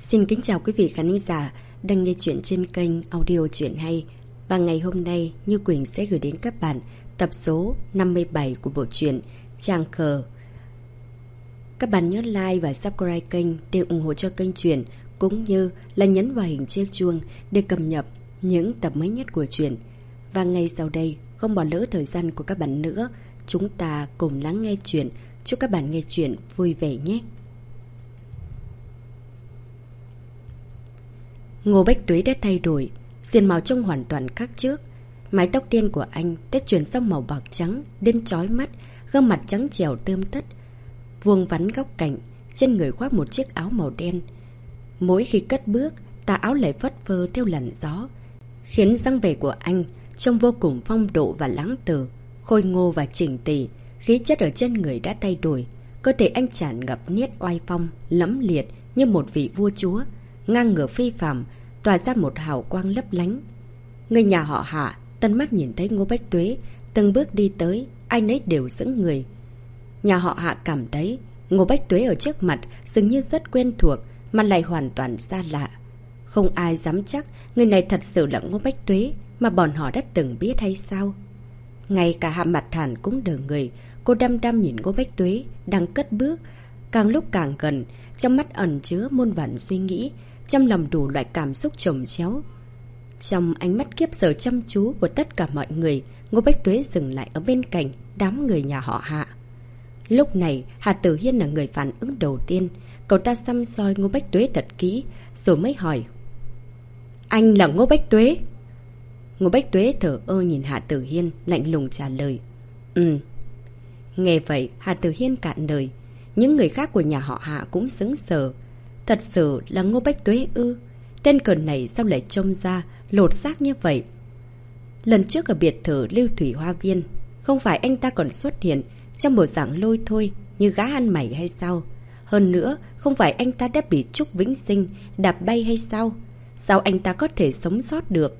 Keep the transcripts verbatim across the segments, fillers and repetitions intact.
Xin kính chào quý vị khán giả đang nghe chuyện trên kênh audio Chuyện Hay. Và ngày hôm nay, Như Quỳnh sẽ gửi đến các bạn tập số năm mươi bảy của bộ truyện Tràng Khờ. Các bạn nhớ like và subscribe kênh để ủng hộ cho kênh truyện, cũng như là nhấn vào hình chiếc chuông để cập nhật những tập mới nhất của truyện. Và ngay sau đây, không bỏ lỡ thời gian của các bạn nữa, chúng ta cùng lắng nghe truyện. Chúc các bạn nghe truyện vui vẻ nhé. Ngô Bách Tuế đã thay đổi, diện màu trông hoàn toàn khác trước. Mái tóc đen của anh đã chuyển sang màu bạc trắng đến chói mắt, gương mặt trắng trẻo tươm tất, vuông vắn góc cạnh, trên người khoác một chiếc áo màu đen. Mỗi khi cất bước, tà áo lại phất phơ theo làn gió, khiến dáng vẻ của anh trông vô cùng phong độ và lãng tử, khôi ngô và chỉnh tề. Khí chất ở trên người đã thay đổi, cơ thể anh tràn ngập niết oai phong, lẫm liệt như một vị vua chúa, ngang ngửa phi phàm, tỏa ra một hào quang lấp lánh. Người nhà họ Hạ tân mắt nhìn thấy Ngô Bách Tuế từng bước đi tới, ai nấy đều sững người. Nhà họ Hạ cảm thấy Ngô Bách Tuế ở trước mặt dường như rất quen thuộc, mà lại hoàn toàn xa lạ. Không ai dám chắc người này thật sự là Ngô Bách Tuế mà bọn họ đã từng biết hay sao. Ngay cả Hạ Mặt Thản cũng đờ người. Cô đăm đăm nhìn Ngô Bách Tuế đang cất bước, càng lúc càng gần, trong mắt ẩn chứa muôn vàn suy nghĩ, trong lòng đủ loại cảm xúc chồng chéo. Trong ánh mắt khiếp sợ chăm chú của tất cả mọi người, Ngô Bách Tuế dừng lại ở bên cạnh đám người nhà họ Hạ. Lúc này, Hà Tử Hiên là người phản ứng đầu tiên. Cậu ta săm soi Ngô Bách Tuế thật kỹ, rồi mới hỏi: "Anh là Ngô Bách Tuế?" Ngô Bách Tuế thở ơ nhìn Hà Tử Hiên, lạnh lùng trả lời: "Ừ." Nghe vậy, Hà Tử Hiên cạn lời. Những người khác của nhà họ Hạ cũng sững sờ. Thật sự là Ngô Bách Tuế ư? Tên cờ này sao lại trông ra lột xác như vậy? Lần trước ở biệt thự Lưu Thủy Hoa Viên, không phải anh ta còn xuất hiện trong bộ dạng lôi thôi như gã ăn mày hay sao? Hơn nữa, không phải anh ta đã bị Trúc Vĩnh Sinh đạp bay hay sao? Sao anh ta có thể sống sót được?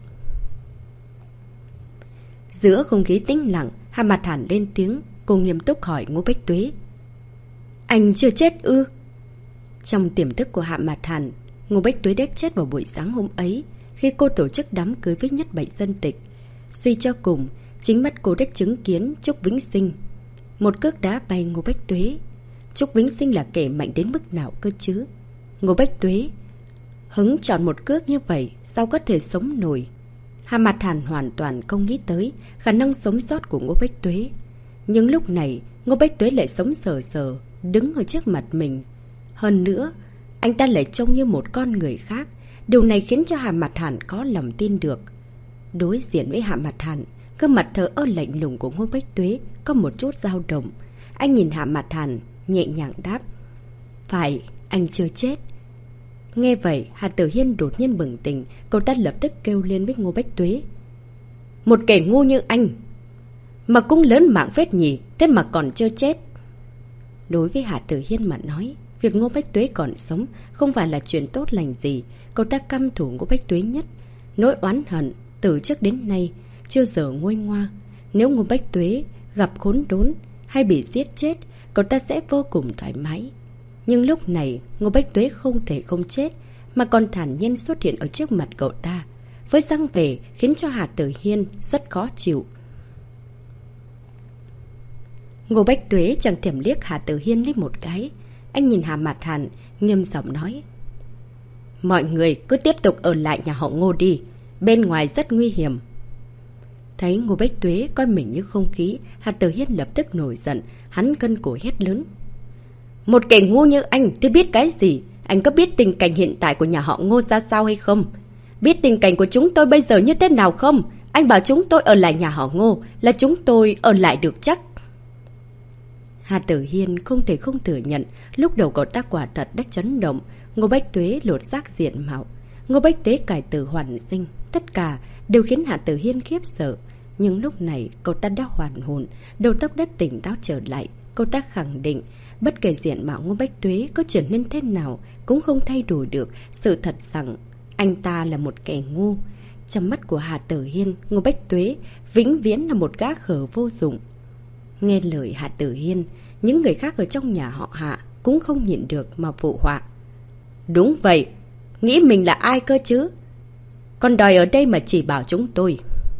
Giữa không khí tĩnh lặng, Hà Mặt Thản lên tiếng. Cô nghiêm túc hỏi Ngô Bách Tuế: "Anh chưa chết ư?" Trong tiềm thức của Hạ Mạt Hàn, Ngô Bách Tuế đã chết vào buổi sáng hôm ấy, khi cô tổ chức đám cưới với Nhất Bạch Dân Tịch. Suy cho cùng, chính mắt cô đã chứng kiến Trúc Vĩnh Sinh một cước đá bay Ngô Bách Tuế. Trúc Vĩnh Sinh là kẻ mạnh đến mức nào cơ chứ? Ngô Bách Tuế hứng chọn một cước như vậy, sao có thể sống nổi? Hạ Mạt Hàn hoàn toàn không nghĩ tới khả năng sống sót của Ngô Bách Tuế. Nhưng lúc này, Ngô Bách Tuế lại sống sờ sờ đứng ở trước mặt mình. Hơn nữa, anh ta lại trông như một con người khác. Điều này khiến cho Hạ Mặt Hàn có lòng tin được. Đối diện với Hạ Mặt Hàn, gương mặt thờ ơ lạnh lùng của Ngô Bách Tuế có một chút dao động. Anh nhìn Hạ Mặt Hàn, nhẹ nhàng đáp: "Phải, anh chưa chết." Nghe vậy, Hà Tử Hiên đột nhiên bừng tỉnh. Cậu ta lập tức kêu lên với Ngô Bách Tuế: "Một kẻ ngu như anh mà cũng lớn mạng phết nhỉ, thế mà còn chưa chết." Đối với Hạ Tử Hiên mà nói, việc Ngô Bách Tuế còn sống không phải là chuyện tốt lành gì. Cậu ta căm thù Ngô Bách Tuế nhất. Nỗi oán hận từ trước đến nay chưa giờ nguôi ngoa. Nếu Ngô Bách Tuế gặp khốn đốn hay bị giết chết, cậu ta sẽ vô cùng thoải mái. Nhưng lúc này, Ngô Bách Tuế không thể không chết, mà còn thản nhiên xuất hiện ở trước mặt cậu ta, với dáng vẻ khiến cho Hạ Tử Hiên rất khó chịu. Ngô Bách Tuế chẳng thèm liếc Hà Tử Hiên liếc một cái. Anh nhìn Hà Mạt Hàn, nghiêm giọng nói: "Mọi người cứ tiếp tục ở lại nhà họ Ngô đi, bên ngoài rất nguy hiểm." Thấy Ngô Bách Tuế coi mình như không khí, Hà Tử Hiên lập tức nổi giận. Hắn cân cổ hét lớn: "Một kẻ ngu như anh thì biết cái gì? Anh có biết tình cảnh hiện tại của nhà họ Ngô ra sao hay không? Biết tình cảnh của chúng tôi bây giờ như thế nào không? Anh bảo chúng tôi ở lại nhà họ Ngô là chúng tôi ở lại được chắc?" Hà Tử Hiên không thể không thừa nhận, lúc đầu cậu ta quả thật đã chấn động. Ngô Bách Tuế lột xác diện mạo, Ngô Bách Tuế cải tử hoàn sinh, tất cả đều khiến Hà Tử Hiên khiếp sợ. Nhưng lúc này cậu ta đã hoàn hồn, đầu tóc đã tỉnh táo trở lại. Cậu ta khẳng định bất kể diện mạo Ngô Bách Tuế có trở nên thế nào cũng không thay đổi được sự thật rằng anh ta là một kẻ ngu. Trong mắt của Hà Tử Hiên, Ngô Bách Tuế vĩnh viễn là một gã khờ vô dụng. Nghe lời Hà Tử Hiên, những người khác ở trong nhà họ Hạ cũng không nhịn được mà phụ họa: "Đúng vậy, Nghĩ mình là ai cơ chứ? Còn đòi ở đây mà chỉ bảo chúng tôi.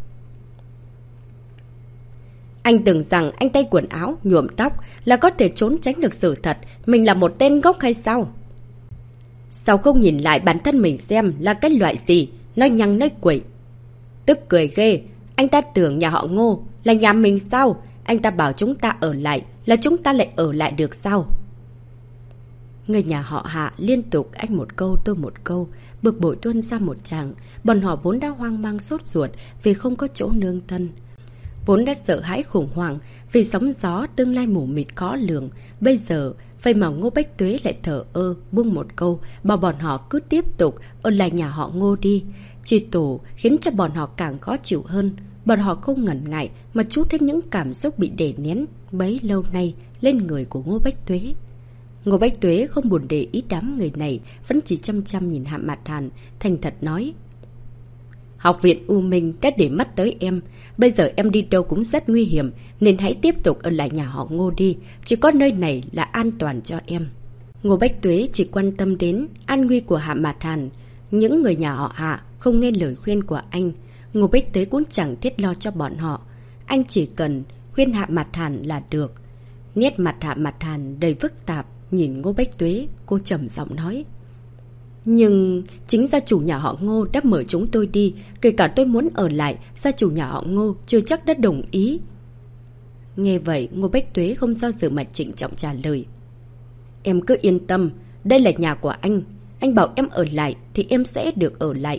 Anh tưởng rằng anh tay quần áo, nhuộm tóc là có thể trốn tránh được sự thật mình là một tên ngốc hay sao? Sao không nhìn lại bản thân mình xem là cái loại gì, nói nhăng nói quỷ. Tức cười ghê, anh ta tưởng nhà họ Ngô là nhà mình sao? Anh ta bảo chúng ta ở lại, là chúng ta lại ở lại được sao? Người nhà họ Hạ liên tục anh một câu tôi một câu, bực bội tuôn ra một tràng. Bọn họ vốn đã hoang mang sốt ruột vì không có chỗ nương thân. Vốn đã sợ hãi khủng hoảng vì sóng gió tương lai mù mịt khó lường. Bây giờ, vậy mà Ngô Bách Tuế lại thở ơ, buông một câu, bảo bọn họ cứ tiếp tục ở lại nhà họ Ngô đi. Chỉ tổ khiến cho bọn họ càng khó chịu hơn. Bọn họ không ngần ngại mà trút hết những cảm xúc bị đè nén bấy lâu nay lên người của Ngô Bách Tuế. Ngô Bách Tuế không buồn để ý đám người này, vẫn chỉ chăm chăm nhìn Hạ Mạt Hàn, thành thật nói. Học viện U Minh đã để mắt tới em. Bây giờ em đi đâu cũng rất nguy hiểm, nên hãy tiếp tục ở lại nhà họ Ngô đi. Chỉ có nơi này là an toàn cho em. Ngô Bách Tuế chỉ quan tâm đến an nguy của Hạ Mạt Hàn. Những người nhà họ Hạ không nghe lời khuyên của anh. Ngô Bách Tuế cũng chẳng thiết lo cho bọn họ. Anh chỉ cần khuyên Hạ Mạt Hàn là được. Nét mặt Hạ Mạt Hàn đầy phức tạp. Nhìn Ngô Bách Tuế, cô trầm giọng nói. Nhưng chính gia chủ nhà họ Ngô đã mời chúng tôi đi. Kể cả tôi muốn ở lại, gia chủ nhà họ Ngô chưa chắc đã đồng ý. Nghe vậy, Ngô Bách Tuế không do dự mà trịnh trọng trả lời. Em cứ yên tâm, đây là nhà của anh. Anh bảo em ở lại thì em sẽ được ở lại.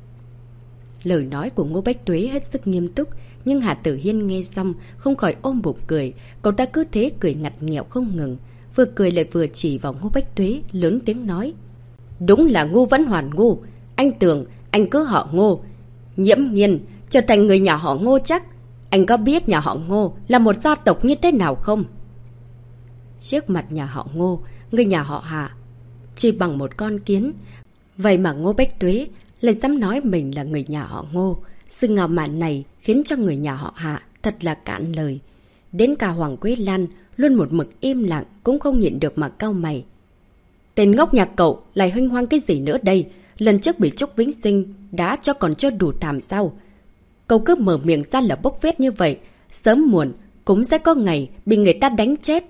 Lời nói của Ngô Bách Tuế hết sức nghiêm túc. Nhưng Hạ Tử Hiên nghe xong không khỏi ôm bụng cười. Cậu ta cứ thế cười ngặt nghẹo không ngừng. Vừa cười lại vừa chỉ vào Ngô Bách Tuế, lớn tiếng nói. Đúng là ngu vẫn hoàn ngu. Anh tưởng anh cứ họ Ngô, nhiễm nhiên trở thành người nhà họ Ngô chắc. Anh có biết nhà họ Ngô là một gia tộc như thế nào không? Trước mặt nhà họ Ngô, người nhà họ Hạ chỉ bằng một con kiến. Vậy mà Ngô Bách Tuế lại dám nói mình là người nhà họ Ngô. Sự ngạo mạn này khiến cho người nhà họ Hạ thật là cạn lời. Đến cả Hoàng Quế Lan luôn một mực im lặng cũng không nhịn được mà cau mày. Tên ngốc nhà cậu lại huênh hoang cái gì nữa đây? Lần trước bị Trúc Vĩnh Sinh đã cho còn chưa đủ thảm sao? Cậu cứ mở miệng ra là bốc phét như vậy, sớm muộn cũng sẽ có ngày bị người ta đánh chết.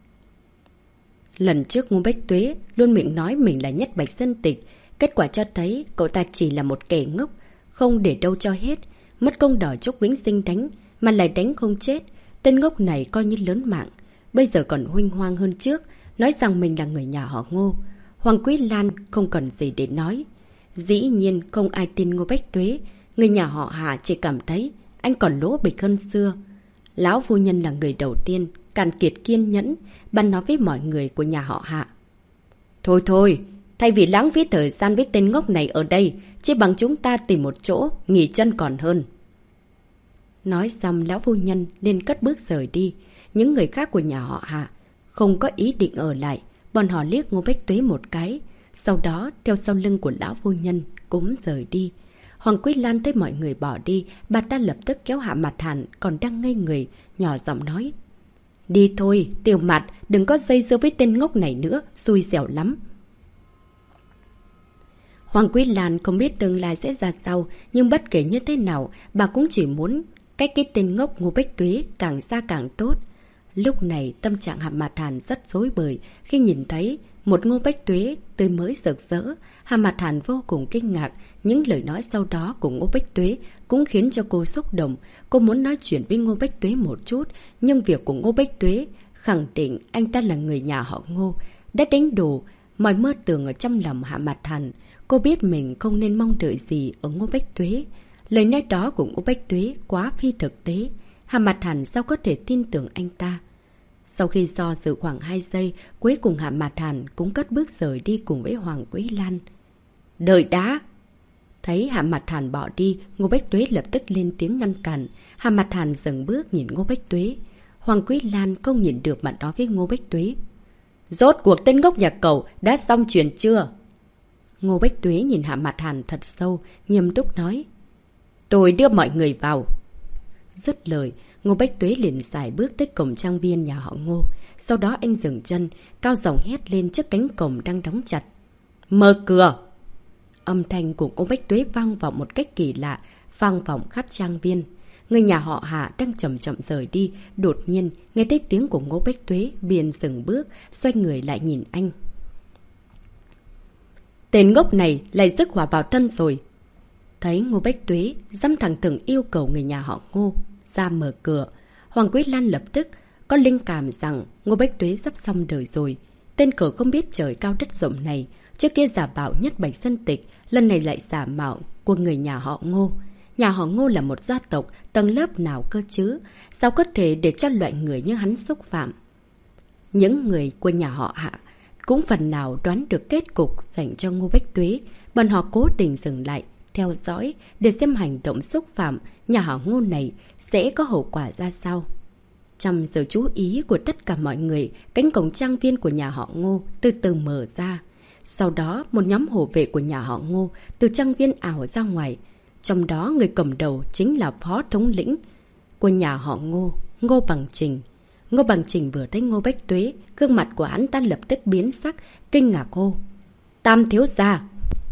Lần trước Ngô Bách Tuế luôn miệng nói mình là Nhất Bạch Sơn Tịch. Kết quả cho thấy cậu ta chỉ là một kẻ ngốc, không để đâu cho hết. Mất công đòi Trúc Vĩnh Sinh đánh mà lại đánh không chết. Tên ngốc này coi như lớn mạng. Bây giờ còn huênh hoang hơn trước, nói rằng mình là người nhà họ Ngô. Hoàng Quý Lan không cần gì để nói. Dĩ nhiên không ai tin Ngô Bách Tuế. Người nhà họ Hạ chỉ cảm thấy anh còn lỗ bịch hơn xưa. Lão phu nhân là người đầu tiên cạn kiệt kiên nhẫn, bàn nói với mọi người của nhà họ Hạ. Thôi thôi, thay vì lãng phí thời gian với tên ngốc này ở đây, chỉ bằng chúng ta tìm một chỗ nghỉ chân còn hơn. Nói xong lão phu nhân liền cất bước rời đi. Những người khác của nhà họ Hạ không có ý định ở lại. Bọn họ liếc Ngô Bách Tuế một cái, sau đó theo sau lưng của lão phu nhân cũng rời đi. Hoàng Quý Lan thấy mọi người bỏ đi, bà ta lập tức kéo Hạ Mạt Hàn còn đang ngây người, nhỏ giọng nói. Đi thôi, Tiểu Mạt, đừng có dây dưa với tên ngốc này nữa, xui xẻo lắm. Hoàng Quý Lan không biết tương lai sẽ ra sao, nhưng bất kể như thế nào, bà cũng chỉ muốn cách cái tên ngốc Ngô Bách Tuế càng xa càng tốt. Lúc này tâm trạng Hạ Mạt Hàn rất rối bời khi nhìn thấy một Ngô Bách Tuế tươi mới rực rỡ. Hạ Mạt Hàn vô cùng kinh ngạc, những lời nói sau đó của Ngô Bách Tuế cũng khiến cho cô xúc động. Cô muốn nói chuyện với Ngô Bách Tuế một chút, nhưng việc của Ngô Bách Tuế khẳng định anh ta là người nhà họ Ngô đã đánh đổ mọi mơ tưởng ở trong lòng Hạ Mạt Hàn. Cô biết mình không nên mong đợi gì ở Ngô Bách Tuế. Lời nói đó của Ngô Bách Tuế quá phi thực tế. Hạ Mạt Hàn sao có thể tin tưởng anh ta? Sau khi do dự khoảng hai giây, cuối cùng Hạ Mạt Hàn cũng cất bước rời đi cùng với Hoàng Quý Lan. Đợi đã! Thấy Hạ Mạt Hàn bỏ đi, Ngô Bách Tuế lập tức lên tiếng ngăn cản. Hạ Mạt Hàn dừng bước nhìn Ngô Bách Tuế. Hoàng Quý Lan không nhìn được mà nói với Ngô Bách Tuế. Rốt cuộc tên ngốc nhà cậu đã xong chuyện chưa? Ngô Bách Tuế nhìn Hạ Mạt Hàn thật sâu, nghiêm túc nói. Tôi đưa mọi người vào. Dứt lời, Ngô Bách Tuế liền xài bước tới cổng trang viên nhà họ Ngô. Sau đó anh dừng chân, cao giọng hét lên trước cánh cổng đang đóng chặt. Mở cửa! Âm thanh của Ngô Bách Tuế vang vọng một cách kỳ lạ, vang vọng khắp trang viên. Người nhà họ Hạ đang chậm chậm rời đi, đột nhiên nghe thấy tiếng của Ngô Bách Tuế, liền dừng bước, xoay người lại nhìn anh. Tên ngốc này lại rước hỏa vào thân rồi. Thấy Ngô Bách Tuế dám thẳng thừng yêu cầu người nhà họ Ngô ra mở cửa, Hoàng Quý Lan lập tức có linh cảm rằng Ngô Bách Tuế sắp xong đời rồi. Tên cờ không biết trời cao đất rộng này, trước kia giả bảo nhất bạch dân tịch, lần này lại giả mạo của người nhà họ Ngô. Nhà họ Ngô là một gia tộc tầng lớp nào cơ chứ, sao có thể để cho loại người như hắn xúc phạm. Những người của nhà họ Hạ cũng phần nào đoán được kết cục dành cho Ngô Bách Tuế, bọn họ cố tình dừng lại, theo dõi để xem hành động xúc phạm nhà họ Ngô này sẽ có hậu quả ra sao. Trong sự chú ý của tất cả mọi người, cánh cổng trang viên của nhà họ Ngô từ từ mở ra. Sau đó, một nhóm hộ vệ của nhà họ Ngô từ trang viên ảo ra ngoài. Trong đó, người cầm đầu chính là phó thống lĩnh của nhà họ Ngô, Ngô Bằng Trình. Ngô Bằng Trình vừa thấy Ngô Bách Tuế, gương mặt của hắn ta lập tức biến sắc, kinh ngạc hô: Tam thiếu gia!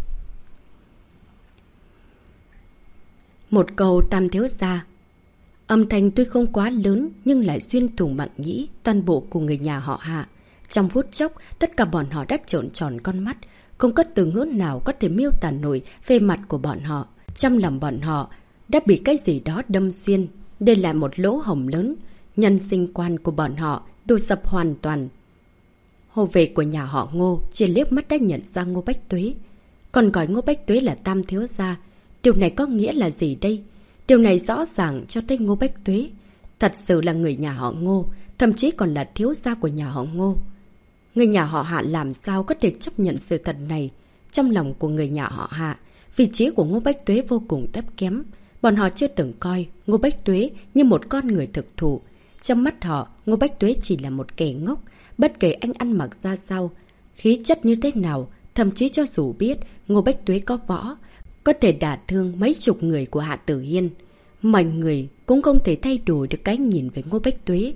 Một câu tam thiếu gia, âm thanh tuy không quá lớn nhưng lại xuyên thủng mạng nhĩ toàn bộ của người nhà họ Hạ. Trong phút chốc, tất cả bọn họ đã trợn tròn con mắt, không có từ ngữ nào có thể miêu tả nổi về mặt của bọn họ. Trong lòng bọn họ đã bị cái gì đó đâm xuyên, để lại một lỗ hổng lớn. Nhân sinh quan của bọn họ đổ sập hoàn toàn. Hộ vệ của nhà họ Ngô chỉ liếc mắt đã nhận ra Ngô Bách Tuế, còn gọi Ngô Bách Tuế là tam thiếu gia. Điều này có nghĩa là gì đây? Điều này rõ ràng cho thấy Ngô Bách Tuế thật sự là người nhà họ Ngô, thậm chí còn là thiếu gia của nhà họ Ngô. Người nhà họ Hạ làm sao có thể chấp nhận sự thật này? Trong lòng của người nhà họ Hạ, vị trí của Ngô Bách Tuế vô cùng thấp kém. Bọn họ chưa từng coi Ngô Bách Tuế như một con người thực thụ. Trong mắt họ, Ngô Bách Tuế chỉ là một kẻ ngốc. Bất kể anh ăn mặc ra sao, khí chất như thế nào, thậm chí cho dù biết Ngô Bách Tuế có võ, có thể đả thương mấy chục người của Hạ Tử Hiên, mọi người cũng không thể thay đổi được cái nhìn về Ngô Bách Tuế.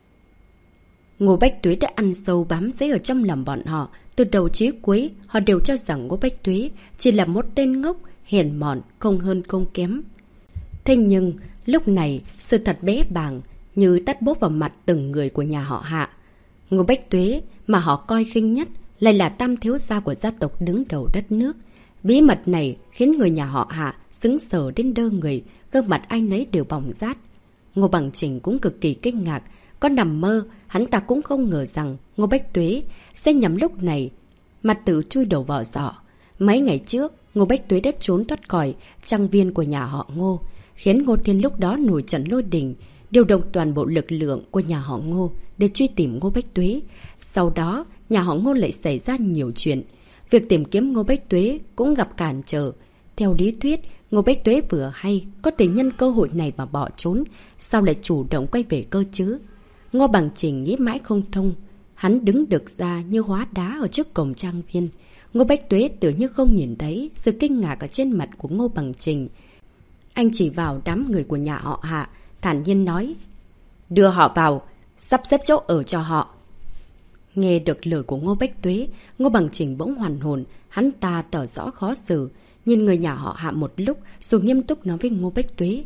Ngô Bách Tuế đã ăn sâu bám rễ ở trong lòng bọn họ. Từ đầu chí cuối, họ đều cho rằng Ngô Bách Tuế chỉ là một tên ngốc, hèn mọn, không hơn không kém. Thế nhưng, lúc này, sự thật bé bàng như tát bốp vào mặt từng người của nhà họ Hạ. Ngô Bách Tuế mà họ coi khinh nhất lại là tam thiếu gia của gia tộc đứng đầu đất nước. Bí mật này khiến người nhà họ Hạ sững sờ đến đơ người, gương mặt ai nấy đều bỏng rát. Ngô Bằng Trình cũng cực kỳ kinh ngạc. Có nằm mơ, hắn ta cũng không ngờ rằng Ngô Bách Tuế sẽ nhắm lúc này mặt tự chui đầu vào giỏ. Mấy ngày trước, Ngô Bách Tuế đã trốn thoát khỏi trang viên của nhà họ Ngô, khiến Ngô Thiên lúc đó nổi trận lôi đình, điều động toàn bộ lực lượng của nhà họ Ngô để truy tìm Ngô Bách Tuế. Sau đó, nhà họ Ngô lại xảy ra nhiều chuyện. Việc tìm kiếm Ngô Bách Tuế cũng gặp cản trở. Theo lý thuyết, Ngô Bách Tuế vừa hay có thể nhân cơ hội này mà bỏ trốn, sao lại chủ động quay về cơ chứ? Ngô Bằng Trình nghĩ mãi không thông. Hắn đứng được ra như hóa đá ở trước cổng trang viên. Ngô Bách Tuế tưởng như không nhìn thấy sự kinh ngạc ở trên mặt của Ngô Bằng Trình. Anh chỉ vào đám người của nhà họ Hạ, thản nhiên nói: Đưa họ vào, sắp xếp chỗ ở cho họ. Nghe được lời của Ngô Bách Tuế, Ngô Bằng Trình bỗng hoàn hồn. Hắn ta tỏ rõ khó xử, nhìn người nhà họ Hạ một lúc rồi nghiêm túc nói với Ngô Bách Tuế: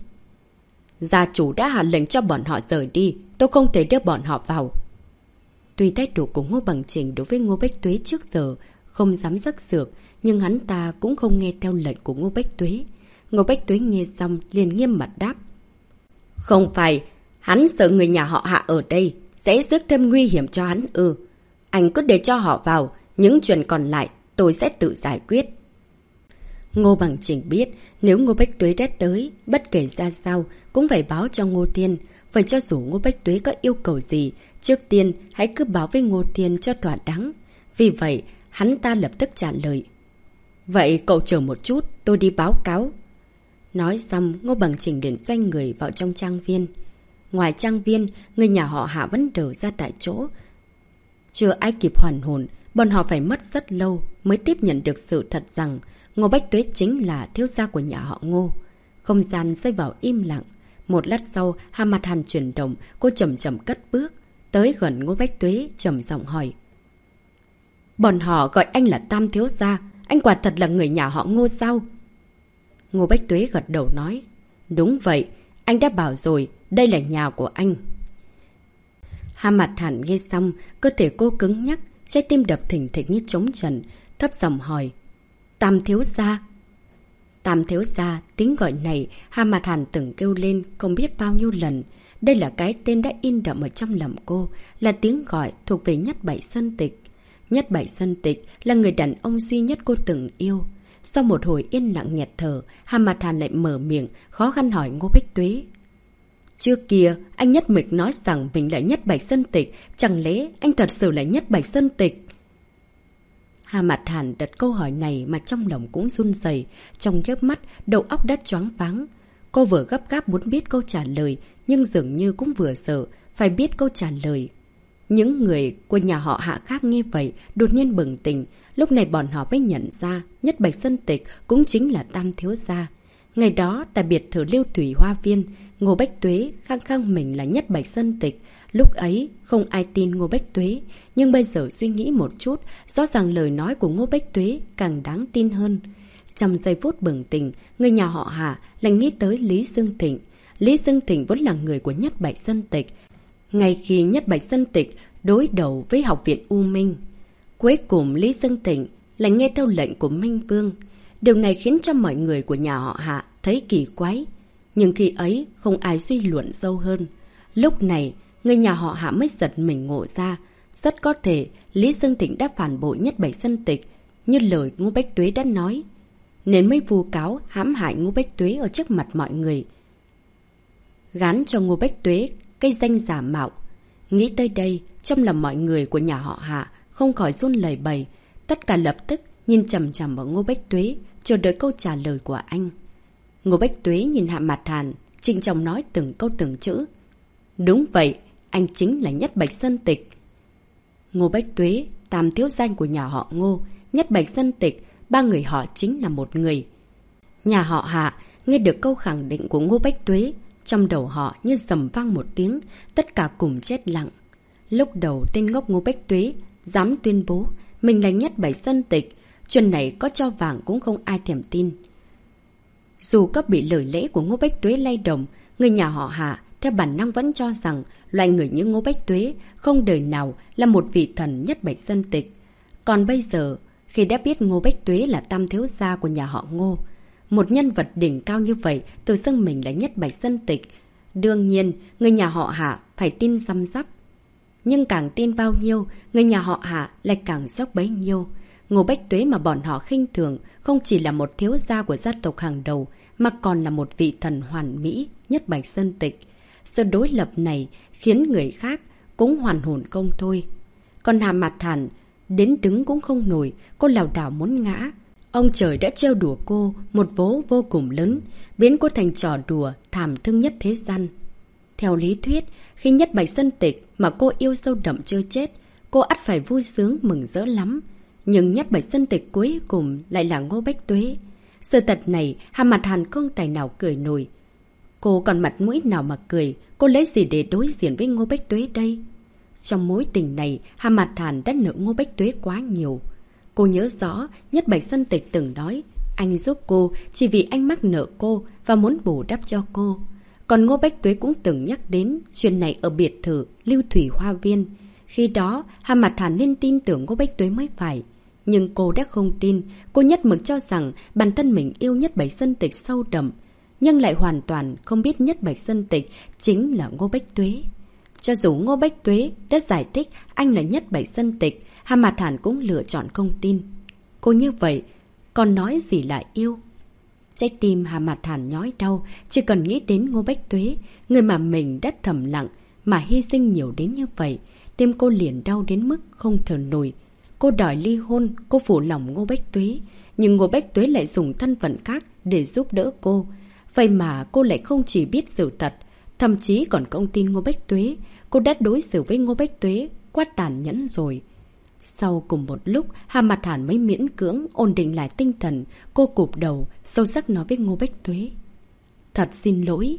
Gia chủ đã hạ lệnh cho bọn họ rời đi, tôi không thể đưa bọn họ vào. Tuy thái độ của Ngô Bằng Trình đối với Ngô Bách Tuế trước giờ không dám rắc rược, nhưng hắn ta cũng không nghe theo lệnh của Ngô Bách Tuế. Ngô Bách Tuế nghe xong liền nghiêm mặt đáp: Không phải, hắn sợ người nhà họ Hạ ở đây sẽ rước thêm nguy hiểm cho hắn ư? Ừ. Anh cứ để cho họ vào, những chuyện còn lại tôi sẽ tự giải quyết. Ngô Bằng Trình biết nếu Ngô Bách Tuế đã tới, bất kể ra sao cũng phải báo cho Ngô Thiên. Vậy cho dù Ngô Bách Tuế có yêu cầu gì, trước tiên hãy cứ báo với Ngô Thiên cho thỏa đáng. Vì vậy, hắn ta lập tức trả lời: Vậy cậu chờ một chút, tôi đi báo cáo. Nói xong, Ngô Bằng Trình liền xoay người vào trong trang viên. Ngoài trang viên, người nhà họ Hạ vẫn đờ ra tại chỗ. Chưa ai kịp hoàn hồn, bọn họ phải mất rất lâu mới tiếp nhận được sự thật rằng Ngô Bách Tuế chính là thiếu gia của nhà họ Ngô. Không gian rơi vào im lặng. Một lát sau, Hà Mặt Hàn chuyển động, cô chậm chậm cất bước tới gần Ngô Bách Tuế, trầm giọng hỏi: Bọn họ gọi anh là tam thiếu gia, anh quả thật là người nhà họ Ngô sao? Ngô Bách Tuế gật đầu nói. Đúng vậy, anh đã bảo rồi, đây là nhà của anh. Hà Mạt Hàn nghe xong, cơ thể cô cứng nhắc, trái tim đập thình thịch như trống trần, thấp giọng hỏi. Tam thiếu gia? Tam thiếu gia, tiếng gọi này Hà Mạt Hàn từng kêu lên không biết bao nhiêu lần. Đây là cái tên đã in đậm ở trong lòng cô, là tiếng gọi thuộc về Nhất Bạch Sơn Tịch. Nhất Bạch Sơn Tịch là người đàn ông duy nhất cô từng yêu. Sau một hồi yên lặng nghẹt thở, Hà Mạt Hàn lại mở miệng, khó khăn hỏi Ngô Bách Tuế. Trước kia, anh nhất mực nói rằng mình là Nhất Bạch Sơn Tịch, chẳng lẽ anh thật sự là Nhất Bạch Sơn Tịch? Hà Mạt Hàn đặt câu hỏi này mà trong lòng cũng run rẩy, trong chớp mắt, đầu óc đã choáng váng. Cô vừa gấp gáp muốn biết câu trả lời, nhưng dường như cũng vừa sợ, phải biết câu trả lời. Những người của nhà họ Hạ khác nghe vậy, đột nhiên bừng tỉnh, lúc này bọn họ mới nhận ra Nhất Bạch Sơn Tịch cũng chính là Tam thiếu gia. Ngày đó, tại biệt thự Lưu Thủy Hoa Viên, Ngô Bách Tuế khăng khăng mình là Nhất Bạch Sơn Tịch. Lúc ấy, không ai tin Ngô Bách Tuế, nhưng bây giờ suy nghĩ một chút, rõ ràng lời nói của Ngô Bách Tuế càng đáng tin hơn. Trong giây phút bừng tỉnh, người nhà họ Hạ lại nghĩ tới Lý Dương Thịnh. Lý Dương Thịnh vốn là người của Nhất Bạch Sơn Tịch. Ngay khi Nhất Bạch Sơn Tịch đối đầu với Học viện U Minh, cuối cùng Lý Dương Thịnh lại nghe theo lệnh của Minh Vương. Điều này khiến cho mọi người của nhà họ Hạ thấy kỳ quái. Nhưng khi ấy không ai suy luận sâu hơn. Lúc này, người nhà họ Hạ mới giật mình ngộ ra. Rất có thể Lý Dương Thịnh đã phản bội Nhất Bạch Sơn Tịch, như lời Ngô Bách Tuế đã nói, nên mới vu cáo hãm hại Ngô Bách Tuế ở trước mặt mọi người, gán cho Ngô Bách Tuế cây danh giả mạo. Nghĩ tới đây, trong lòng mọi người của nhà họ Hạ không khỏi run lẩy bẩy. Tất cả lập tức nhìn chằm chằm vào Ngô Bách Tuế, chờ đợi câu trả lời của anh. Ngô Bách Tuế nhìn Hạ Mạt Hàn, trịnh trọng nói từng câu từng chữ. Đúng vậy, anh chính là Nhất Bạch Sơn Tịch. Ngô Bách Tuế, tam thiếu danh của nhà họ Ngô, Nhất Bạch Sơn Tịch, ba người họ chính là một người. Nhà họ Hạ nghe được câu khẳng định của Ngô Bách Tuế, trong đầu họ như rầm vang một tiếng, tất cả cùng chết lặng. Lúc đầu tên ngốc Ngô Bách Tuế dám tuyên bố mình là Nhất Bạch Sơn Tịch, chuyện này có cho vàng cũng không ai thèm tin. Dù có bị lời lẽ của Ngô Bách Tuế lay động, người nhà họ Hạ theo bản năng vẫn cho rằng loại người như Ngô Bách Tuế không đời nào là một vị thần Nhất Bạch Sơn Tịch. Còn bây giờ, khi đã biết Ngô Bách Tuế là tam thiếu gia của nhà họ Ngô, một nhân vật đỉnh cao như vậy tự xưng mình là Nhất Bạch Sơn Tịch, đương nhiên người nhà họ Hạ phải tin răm rắp. Nhưng càng tin bao nhiêu, người nhà họ Hạ lại càng sốc bấy nhiêu. Ngô Bách Tuế mà bọn họ khinh thường không chỉ là một thiếu gia của gia tộc hàng đầu, mà còn là một vị thần hoàn mỹ Nhất Bạch Sơn Tịch. Sự đối lập này khiến người khác cũng hoàn hồn không thôi. Còn Hà Mạt Hàn đến đứng cũng không nổi, cô lảo đảo muốn ngã. Ông trời đã trêu đùa cô một vố vô cùng lớn, biến cô thành trò đùa thảm thương nhất thế gian. Theo lý thuyết, khi Nhất Bạch Sơn Tịch mà cô yêu sâu đậm chưa chết, cô ắt phải vui sướng mừng rỡ lắm. Nhưng Nhất Bạch Sơn Tịch cuối cùng lại là Ngô Bách Tuế. Sự thật này, Hà Mạt Hàn không tài nào cười nổi. Cô còn mặt mũi nào mà cười, cô lấy gì để đối diện với Ngô Bách Tuế đây? Trong mối tình này, Hà Mạt Hàn đã nợ Ngô Bách Tuế quá nhiều. Cô nhớ rõ, Nhất Bạch Sơn Tịch từng nói, anh giúp cô chỉ vì anh mắc nợ cô và muốn bù đắp cho cô. Còn Ngô Bách Tuế cũng từng nhắc đến chuyện này ở biệt thự Lưu Thủy Hoa Viên. Khi đó, Hà Mạt Hàn nên tin tưởng Ngô Bách Tuế mới phải. Nhưng cô đã không tin, cô nhất mực cho rằng bản thân mình yêu Nhất Bạch Sơn Tịch sâu đậm, nhưng lại hoàn toàn không biết Nhất Bạch Sơn Tịch chính là Ngô Bách Tuế. Cho dù Ngô Bách Tuế đã giải thích anh là Nhất Bạch Sơn Tịch, Hà Mạt Hàn cũng lựa chọn không tin. Cô như vậy, còn nói gì là yêu? Trái tim Hà Mạt Hàn nhói đau, chỉ cần nghĩ đến Ngô Bách Tuế, người mà mình đã thầm lặng mà hy sinh nhiều đến như vậy, tim cô liền đau đến mức không thở nổi. Cô đòi ly hôn, cô phủ lòng Ngô Bách Tuế, nhưng Ngô Bách Tuế lại dùng thân phận khác để giúp đỡ cô. Vậy mà cô lại không chỉ biết sự thật, thậm chí còn không tin Ngô Bách Tuế. Cô đã đối xử với Ngô Bách Tuế quá tàn nhẫn rồi. Sau cùng một lúc, Hà Mạt Hàn mới miễn cưỡng ổn định lại tinh thần. Cô cụp đầu, sâu sắc nói với Ngô Bách Tuế: Thật xin lỗi.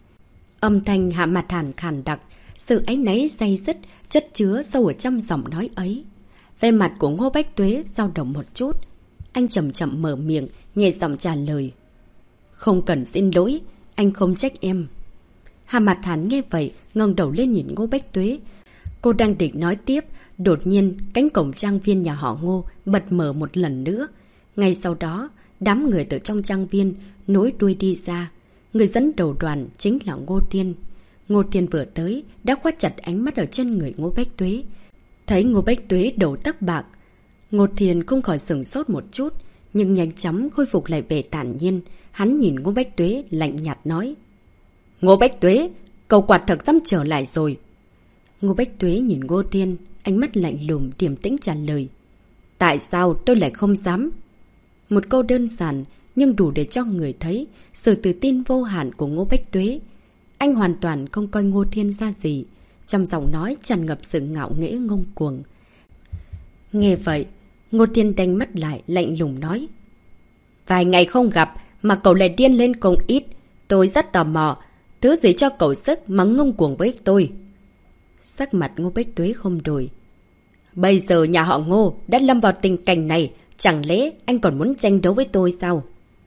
Âm thanh Hà Mạt Hàn khàn đặc, sự áy náy day dứt chất chứa sâu ở trong giọng nói ấy. Vẻ mặt của Ngô Bách Tuế dao động một chút. anh chậm chậm mở miệng, nhẹ giọng trả lời. Không cần xin lỗi, anh không trách em. Hà Mặt Hàn nghe vậy, ngẩng đầu lên nhìn Ngô Bách Tuế. Cô đang định nói tiếp, đột nhiên cánh cổng trang viên nhà họ Ngô bật mở một lần nữa. Ngay sau đó, đám người từ trong trang viên nối đuôi đi ra. Người dẫn đầu đoàn chính là Ngô Thiên. Ngô Thiên vừa tới, đã khóa chặt ánh mắt ở trên người Ngô Bách Tuế. Thấy Ngô Bách Tuế đầu tóc bạc, Ngô Thiên không khỏi sửng sốt một chút, nhưng nhanh chóng khôi phục lại vẻ thản nhiên. Hắn nhìn Ngô Bách Tuế lạnh nhạt nói. Ngô Bách Tuế, cậu quả thật dám trở lại rồi. Ngô Bách Tuế nhìn Ngô Thiên, ánh mắt lạnh lùng điềm tĩnh trả lời. Tại sao tôi lại không dám? Một câu đơn giản nhưng đủ để cho người thấy sự tự tin vô hạn của Ngô Bách Tuế. Anh hoàn toàn không coi Ngô Thiên ra gì, trong giọng nói tràn ngập sự ngạo nghễ ngông cuồng. Nghe vậy, Ngô Thiên đánh mắt lại lạnh lùng nói. Vài ngày không gặp mà cậu lại điên lên không ít. Tôi rất tò mò, thứ gì cho cậu sức mà ngông cuồng với tôi? Sắc mặt Ngô Bách Tuế không đổi. Bây giờ nhà họ Ngô đã lâm vào tình cảnh này, chẳng lẽ anh còn muốn tranh đấu với tôi sao?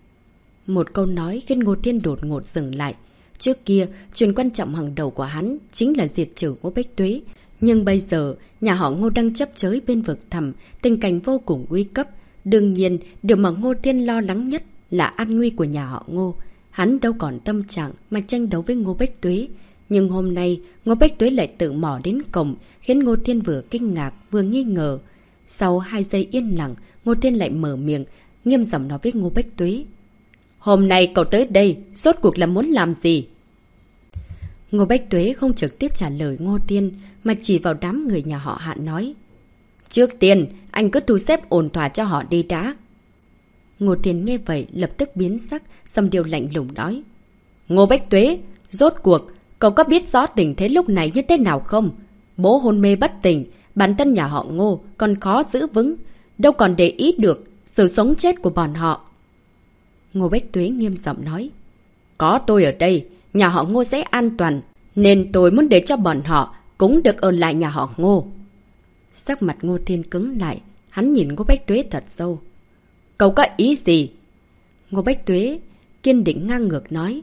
Một câu nói khiến Ngô Thiên đột ngột dừng lại. Trước kia, chuyện quan trọng hàng đầu của hắn chính là diệt trừ Ngô Bách Tuế. Nhưng bây giờ, nhà họ Ngô đang chấp chới bên vực thẳm, tình cảnh vô cùng nguy cấp. Đương nhiên, điều mà Ngô Thiên lo lắng nhất là an nguy của nhà họ Ngô. Hắn đâu còn tâm trạng mà tranh đấu với Ngô Bách Tuế. Nhưng hôm nay, Ngô Bách Tuế lại tự mò đến cổng, khiến Ngô Thiên vừa kinh ngạc vừa nghi ngờ. Sau hai giây yên lặng, Ngô Thiên lại mở miệng, nghiêm giọng nói với Ngô Bách Tuế. Hôm nay cậu tới đây, rốt cuộc là muốn làm gì? Ngô Bách Tuế không trực tiếp trả lời Ngô Thiên, mà chỉ vào đám người nhà họ Hạ nói. Trước tiên, anh cứ thu xếp ổn thỏa cho họ đi đã. Ngô Thiên nghe vậy lập tức biến sắc, xong điều lạnh lùng nói. Ngô Bách Tuế, rốt cuộc, cậu có biết rõ tình thế lúc này như thế nào không? Bố hôn mê bất tỉnh, bản thân nhà họ Ngô còn khó giữ vững, đâu còn để ý được sự sống chết của bọn họ. Ngô Bách Tuế nghiêm giọng nói. Có tôi ở đây, nhà họ Ngô sẽ an toàn, nên tôi muốn để cho bọn họ cũng được ở lại nhà họ Ngô. Sắc mặt Ngô Thiên cứng lại, hắn nhìn Ngô Bách Tuế thật sâu. Cậu có ý gì? Ngô Bách Tuế kiên định ngang ngược nói.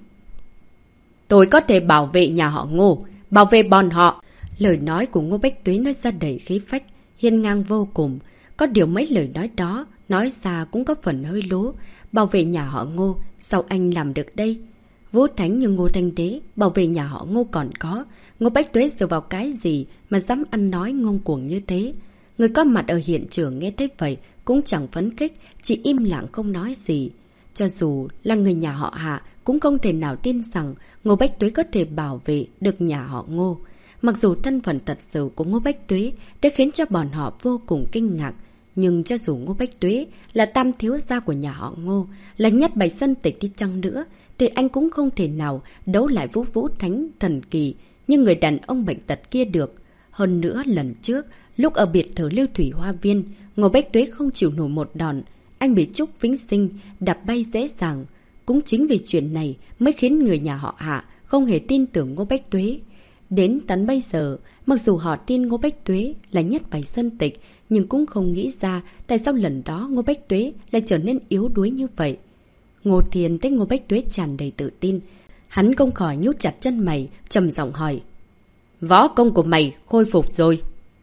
Tôi có thể bảo vệ nhà họ Ngô, bảo vệ bọn họ. Lời nói của Ngô Bách Tuế nói ra đầy khí phách, hiên ngang vô cùng. Có điều mấy lời nói đó, nói ra cũng có phần hơi lố. Bảo vệ nhà họ Ngô, sao anh làm được đây? Vũ Thánh như Ngô Thanh Đế, bảo vệ nhà họ Ngô còn có. Ngô Bách Tuế dựa vào cái gì mà dám ăn nói ngông cuồng như thế? Người có mặt ở hiện trường nghe thấy vậy cũng chẳng phấn khích, chỉ im lặng không nói gì. Cho dù là người nhà họ Hạ cũng không thể nào tin rằng Ngô Bách Tuế có thể bảo vệ được nhà họ Ngô. Mặc dù thân phận thật sự của Ngô Bách Tuế đã khiến cho bọn họ vô cùng kinh ngạc, nhưng cho dù Ngô Bách Tuế là tam thiếu gia của nhà họ Ngô, là nhất bạch sơn tịch đi chăng nữa, thì anh cũng không thể nào đấu lại Vũ Vũ Thánh thần kỳ như người đàn ông bệnh tật kia được. Hơn nữa lần trước, lúc ở biệt thự Lưu Thủy Hoa Viên, Ngô Bách Tuế không chịu nổi một đòn, anh bị Trúc Vĩnh Sinh đập bay dễ dàng. Cũng chính vì chuyện này mới khiến người nhà họ Hạ không hề tin tưởng Ngô Bách Tuế. Đến tận bây giờ, mặc dù họ tin Ngô Bách Tuế là nhất bạch sơn tịch, nhưng cũng không nghĩ ra tại sao lần đó Ngô Bách Tuế lại trở nên yếu đuối như vậy. Ngô Thiên thấy Ngô Bách Tuế tràn đầy tự tin, hắn không khỏi nhíu chặt chân mày, trầm giọng hỏi. Võ công của mày khôi phục rồi.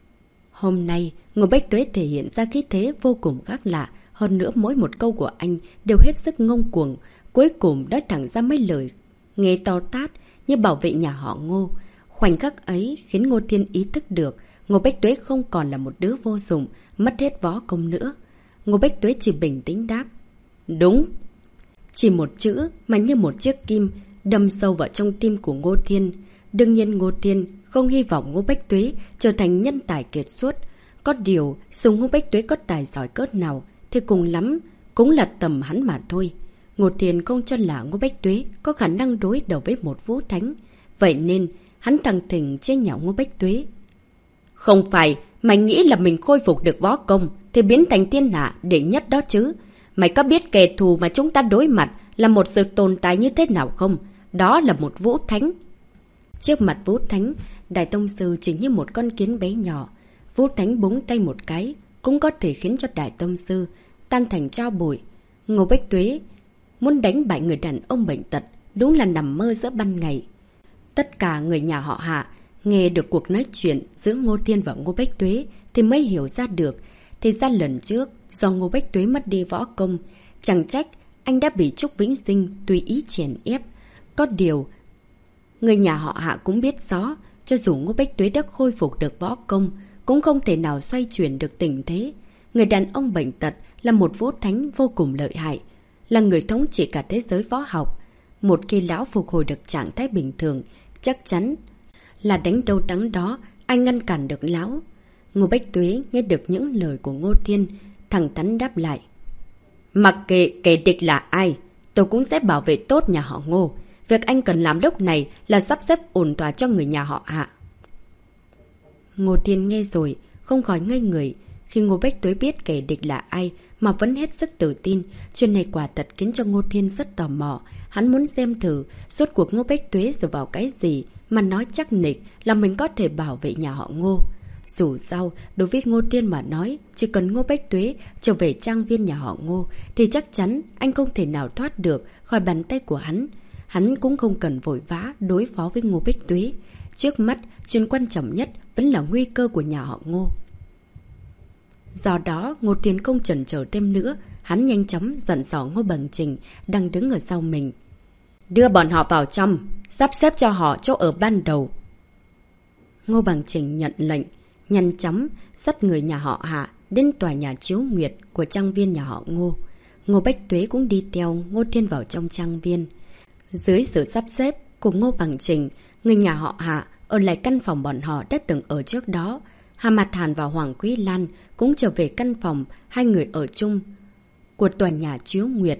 Hôm nay, Ngô Bách Tuế thể hiện ra khí thế vô cùng khác lạ, hơn nữa mỗi một câu của anh đều hết sức ngông cuồng, cuối cùng nói thẳng ra mấy lời nghe to tát như bảo vệ nhà họ Ngô. Khoảnh khắc ấy khiến Ngô Thiên ý thức được Ngô Bách Tuế không còn là một đứa vô dụng, mất hết võ công nữa. Ngô Bách Tuế chỉ bình tĩnh đáp. Đúng. Chỉ một chữ mà như một chiếc kim đâm sâu vào trong tim của Ngô Thiên. Đương nhiên Ngô Thiên không hy vọng Ngô Bách Tuế trở thành nhân tài kiệt xuất. Có điều, dù Ngô Bách Tuế có tài giỏi cỡ nào thì cùng lắm cũng là tầm hắn mà thôi. Ngô Thiên không cho là Ngô Bách Tuế có khả năng đối đầu với một Vũ Thánh. Vậy nên hắn thẳng thừng chế nhạo Ngô Bách Tuế. Không phải mày nghĩ là mình khôi phục được võ công thì biến thành thiên hạ đệ nhất đó chứ? Mày có biết kẻ thù mà chúng ta đối mặt là một sự tồn tại như thế nào không? Đó là một Vũ Thánh. Trước mặt Vũ Thánh, Đại Tông Sư chỉ như một con kiến bé nhỏ. Vũ Thánh búng tay một cái cũng có thể khiến cho Đại Tông Sư tan thành tro bụi. Ngô Bách Tuế muốn đánh bại người đàn ông bệnh tật, đúng là nằm mơ giữa ban ngày. Tất cả người nhà họ Hạ nghe được cuộc nói chuyện giữa Ngô Thiên và Ngô Bách Tuế thì mới hiểu ra được. Thì ra lần trước, do Ngô Bách Tuế mất đi võ công, chẳng trách anh đã bị Trúc Vĩnh Sinh tùy ý chèn ép. Có điều, người nhà họ Hạ cũng biết rõ, cho dù Ngô Bách Tuế đã khôi phục được võ công, cũng không thể nào xoay chuyển được tình thế. Người đàn ông bệnh tật là một vũ thánh vô cùng lợi hại, là người thống trị cả thế giới võ học. Một khi lão phục hồi được trạng thái bình thường, chắc chắn là đánh đâu thắng đó, anh ngăn cản được lão. Ngô Bách Tuế nghe được những lời của Ngô Thiên, thẳng thắn đáp lại. Mặc kệ kẻ địch là ai, tôi cũng sẽ bảo vệ tốt nhà họ Ngô. Việc anh cần làm lúc này là sắp xếp ổn thỏa cho người nhà họ Hạ. Ngô Thiên nghe rồi, không khỏi ngây người. Khi Ngô Bách Tuế biết kẻ địch là ai mà vẫn hết sức tự tin, chuyện này quả thật khiến cho Ngô Thiên rất tò mò. Hắn muốn xem thử, rốt cuộc Ngô Bách Tuế dựa vào cái gì mà nói chắc nịch là mình có thể bảo vệ nhà họ Ngô. Dù sao, đối với Ngô Thiên mà nói, chỉ cần Ngô Bách Tuế trở về trang viên nhà họ Ngô, thì chắc chắn anh không thể nào thoát được khỏi bàn tay của hắn. Hắn cũng không cần vội vã đối phó với Ngô Bách Tuế. Trước mắt, chuyện quan trọng nhất vẫn là nguy cơ của nhà họ Ngô. Do đó, Ngô Thiên không chần chờ thêm nữa, hắn nhanh chóng dặn dò Ngô Bằng Trình đang đứng ở sau mình. Đưa bọn họ vào trong, sắp xếp cho họ chỗ ở ban đầu. Ngô Bằng Trình nhận lệnh, nhanh chóng dắt người nhà họ Hạ đến tòa nhà chiếu nguyệt của trang viên nhà họ Ngô. Ngô Bách Tuế cũng đi theo Ngô Thiên vào trong trang viên. Dưới sự sắp xếp của Ngô Bằng Trình, người nhà họ Hạ ở lại căn phòng bọn họ đã từng ở trước đó. Hà Mạt Hàn và Hoàng Quý Lan cũng trở về căn phòng hai người ở chung của tòa nhà chiếu nguyệt.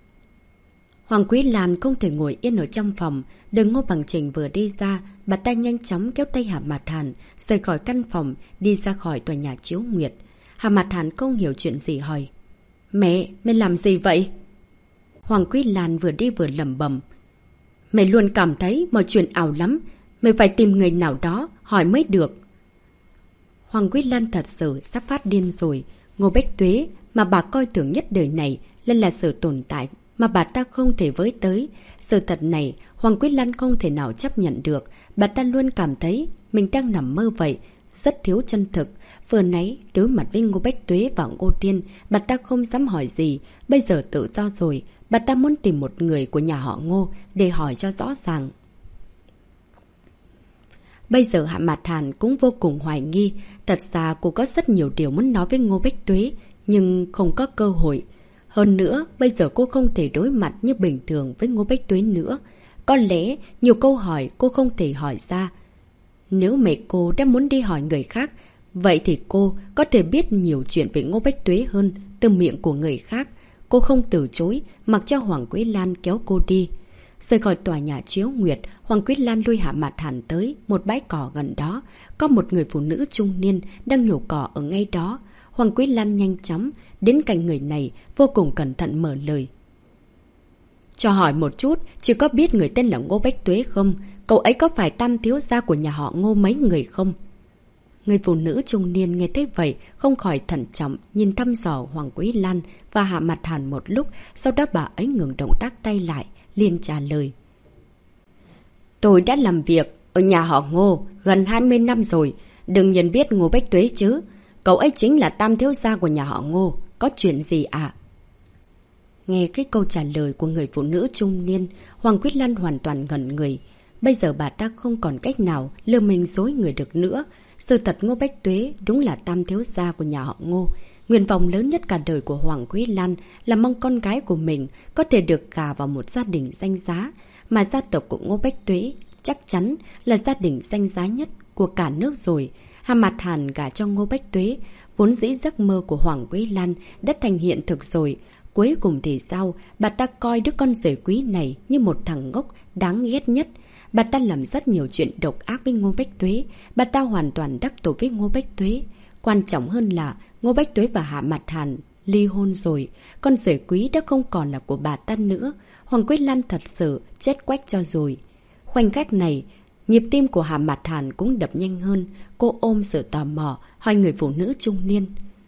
Hoàng Quý Lan không thể ngồi yên ở trong phòng. Đừng Ngô Bằng Trình vừa đi ra, bà ta nhanh chóng kéo tay Hà Mạt Hàn rời khỏi căn phòng, đi ra khỏi tòa nhà chiếu nguyệt. Hà Mạt Hàn không hiểu chuyện gì hỏi. Mẹ, mẹ làm gì vậy? Hoàng Quý Lan vừa đi vừa lẩm bẩm. Mẹ luôn cảm thấy mọi chuyện ảo lắm. Mẹ phải tìm người nào đó hỏi mới được. Hoàng Quý Lan thật sự sắp phát điên rồi. Ngô Bách Tuế mà bà coi thường nhất đời này lên là sự tồn tại mà bà ta không thể với tới. Sự thật này Hoàng Quý Lan không thể nào chấp nhận được. Bà ta luôn cảm thấy mình đang nằm mơ vậy, rất thiếu chân thực. Vừa nãy đối mặt với Ngô Bách Tuế và Ngô Tiên, bà ta không dám hỏi gì. Bây giờ tự do rồi, bà ta muốn tìm một người của nhà họ Ngô để hỏi cho rõ ràng. Bây giờ Hạ Mạt Hàn cũng vô cùng hoài nghi. Thật ra cô có rất nhiều điều muốn nói với Ngô Bách Tuế, nhưng không có cơ hội. Hơn nữa, bây giờ cô không thể đối mặt như bình thường với Ngô Bách Tuế nữa. Có lẽ nhiều câu hỏi cô không thể hỏi ra. Nếu mẹ cô đã muốn đi hỏi người khác, vậy thì cô có thể biết nhiều chuyện về Ngô Bách Tuế hơn từ miệng của người khác. Cô không từ chối, mặc cho Hoàng Quý Lan kéo cô đi. Rời khỏi tòa nhà chiếu nguyệt, Hoàng Quý Lan lui Hạ Mạt Hàn tới một bãi cỏ gần đó. Có một người phụ nữ trung niên đang nhổ cỏ ở ngay đó. Hoàng Quý Lan nhanh chóng đến cạnh người này, vô cùng cẩn thận mở lời. Cho hỏi một chút, chỉ có biết người tên là Ngô Bách Tuế không? Cậu ấy có phải tam thiếu gia của nhà họ Ngô mấy người không? Người phụ nữ trung niên nghe thấy vậy, không khỏi thận trọng nhìn thăm dò Hoàng Quý Lan và Hạ Mạt Hàn một lúc. Sau đó bà ấy ngừng động tác tay lại, liền trả lời. Tôi đã làm việc ở nhà họ Ngô gần hai mươi năm rồi, đừng nhận biết Ngô Bách Tuế chứ. Cậu ấy chính là tam thiếu gia của nhà họ Ngô. Có chuyện gì ạ? Nghe cái câu trả lời của người phụ nữ trung niên, Hoàng Quý Lan hoàn toàn ngẩn người. Bây giờ bà ta không còn cách nào lừa mình dối người được nữa. Sự thật Ngô Bách Tuế đúng là tam thiếu gia của nhà họ Ngô. Nguyện vọng lớn nhất cả đời của Hoàng Quý Lan là mong con gái của mình có thể được gả vào một gia đình danh giá. Mà gia tộc của Ngô Bách Tuế chắc chắn là gia đình danh giá nhất của cả nước rồi. Hà Mạt Hàn gả cho Ngô Bách Tuế, vốn dĩ giấc mơ của Hoàng Quý Lan đã thành hiện thực rồi. Cuối cùng thì sao? Bà ta coi đứa con rể quý này như một thằng ngốc đáng ghét nhất. Bà ta làm rất nhiều chuyện độc ác với Ngô Bách Tuế. Bà ta hoàn toàn đắc tội với Ngô Bách Tuế. Quan trọng hơn là Ngô Bách Tuế và Hạ Mạt Hàn ly hôn rồi. Con rể quý đã không còn là của bà ta nữa. Hoàng Quý Lan thật sự chết quách cho rồi. Khoảnh khắc này, nhịp tim của Hạ Mạt Hàn cũng đập nhanh hơn. Cô ôm sự tò mò hỏi người phụ nữ trung niên.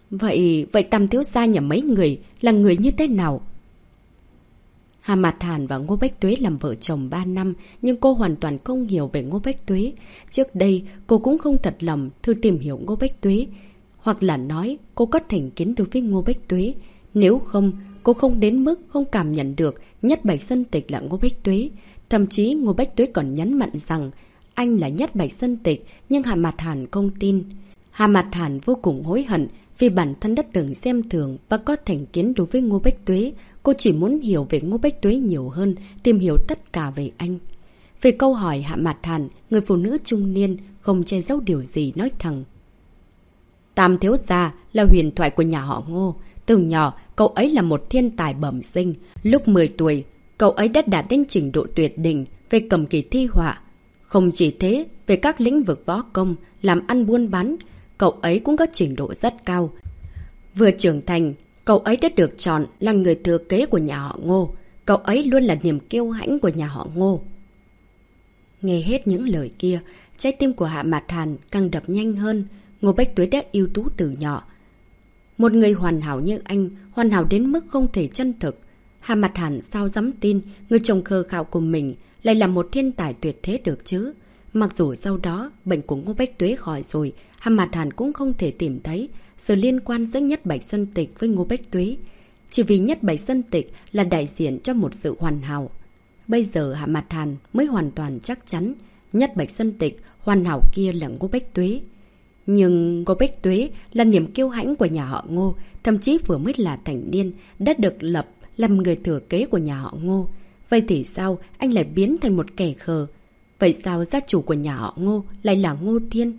Vậy, vậy Tam thiếu gia nhà mấy người là người như thế nào? Hà Mạt Hàn và Ngô Bách Tuế làm vợ chồng ba năm, nhưng cô hoàn toàn không hiểu về Ngô Bách Tuế. Trước đây, cô cũng không thật lòng thử tìm hiểu Ngô Bách Tuế. Hoặc là nói, cô có thành kiến đối với Ngô Bách Tuế. Nếu không, cô không đến mức không cảm nhận được Nhất Bạch Sơn Tịch là Ngô Bách Tuế. Thậm chí Ngô Bách Tuế còn nhấn mạnh rằng anh là Nhất Bạch Sơn Tịch, nhưng Hà Mạt Hàn không tin. Hà Mạt Hàn vô cùng hối hận vì bản thân đã từng xem thường và có thành kiến đối với Ngô Bách Tuế. Cô chỉ muốn hiểu về Ngô Bách Tuế nhiều hơn, tìm hiểu tất cả về anh. Về câu hỏi Hạ Mạt Hàn, người phụ nữ trung niên không che giấu điều gì nói thẳng. Tam thiếu gia là huyền thoại của nhà họ Ngô. Từ nhỏ, cậu ấy là một thiên tài bẩm sinh. Lúc mười tuổi, cậu ấy đã đạt đến trình độ tuyệt đỉnh về cầm kỳ thi họa. Không chỉ thế, về các lĩnh vực võ công, làm ăn buôn bán, cậu ấy cũng có trình độ rất cao. Vừa trưởng thành, cậu ấy đã được chọn là người thừa kế của nhà họ Ngô. Cậu ấy luôn là niềm kiêu hãnh của nhà họ Ngô. Nghe hết những lời kia, trái tim của Hạ Mạt Hàn càng đập nhanh hơn. Ngô Bách Tuế đã ưu tú từ nhỏ. Một người hoàn hảo như anh, hoàn hảo đến mức không thể chân thực. Hạ Mạt Hàn sao dám tin người chồng khờ khạo của mình lại là một thiên tài tuyệt thế được chứ. Mặc dù sau đó bệnh của Ngô Bách Tuế khỏi rồi, Hạ Mạt Hàn cũng không thể tìm thấy sự liên quan giữa Nhất Bạch Sơn Tịch với Ngô Bách Tuế. Chỉ vì Nhất Bạch Sơn Tịch là đại diện cho một sự hoàn hảo. Bây giờ Hạ Mạt Hàn mới hoàn toàn chắc chắn Nhất Bạch Sơn Tịch hoàn hảo kia là Ngô Bách Tuế. Nhưng Ngô Bách Tuế là niềm kiêu hãnh của nhà họ Ngô, thậm chí vừa mới là thành niên đã được lập làm người thừa kế của nhà họ Ngô. Vậy thì sao anh lại biến thành một kẻ khờ? Vậy sao gia chủ của nhà họ Ngô lại là Ngô Thiên?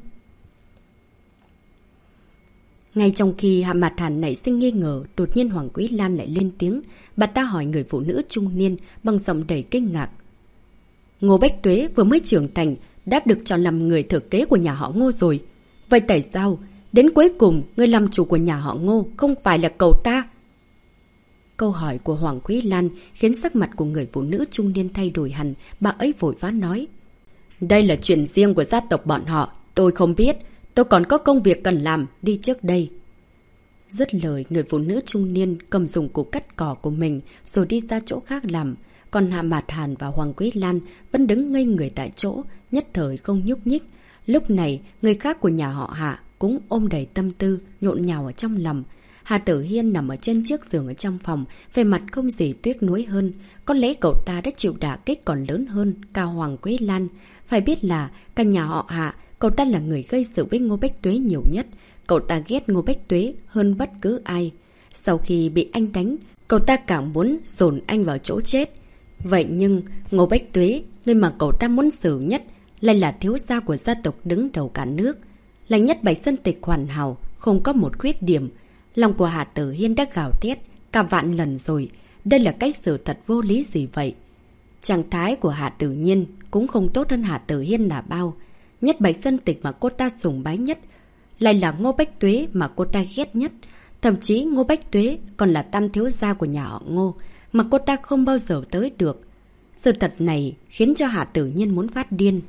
Ngay trong khi Hạ Mạt Hàn nảy sinh nghi ngờ, đột nhiên Hoàng Quý Lan lại lên tiếng. Bà ta hỏi người phụ nữ trung niên bằng giọng đầy kinh ngạc. Ngô Bách Tuế vừa mới trưởng thành đã được chọn làm người thừa kế của nhà họ Ngô rồi. Vậy tại sao đến cuối cùng người làm chủ của nhà họ Ngô không phải là cậu ta? Câu hỏi của Hoàng Quý Lan khiến sắc mặt của người phụ nữ trung niên thay đổi hẳn. Bà ấy vội vã nói. Đây là chuyện riêng của gia tộc bọn họ. Tôi không biết. Tôi còn có công việc cần làm. Đi trước đây. Dứt lời, người phụ nữ trung niên cầm dụng cụ cắt cỏ của mình rồi đi ra chỗ khác làm. Còn Hạ Mạt Hàn và Hoàng Quý Lan vẫn đứng ngây người tại chỗ, nhất thời không nhúc nhích. Lúc này, người khác của nhà họ Hạ cũng ôm đầy tâm tư, nhộn nhào ở trong lòng. Hà Tử Hiên nằm ở trên chiếc giường ở trong phòng, về mặt không gì tiếc nuối hơn. Có lẽ cậu ta đã chịu đả kích còn lớn hơn cả Hoàng Quý Lan. Phải biết là cả nhà họ Hạ, cậu ta là người gây sự với Ngô Bách Tuế nhiều nhất. Cậu ta ghét Ngô Bách Tuế hơn bất cứ ai. Sau khi bị anh đánh, cậu ta càng muốn dồn anh vào chỗ chết. Vậy nhưng Ngô Bách Tuế, người mà cậu ta muốn xử nhất, lại là thiếu gia của gia tộc đứng đầu cả nước. Là Nhất Bạch Sơn Tịch hoàn hảo, không có một khuyết điểm. Lòng của Hà Tử Hiên đã gào thét cả vạn lần rồi. Đây là cách xử thật vô lý gì vậy? Trạng thái của Hà Tử Nhiên cũng không tốt hơn Hà Tử Hiên là bao. Nhất Bạch Sơn Tịch mà cô ta sùng bái nhất lại là Ngô Bách Tuế mà cô ta ghét nhất. Thậm chí Ngô Bách Tuế còn là tam thiếu gia của nhà họ Ngô mà cô ta không bao giờ tới được. Sự thật này khiến cho Hà Tử Nhiên muốn phát điên.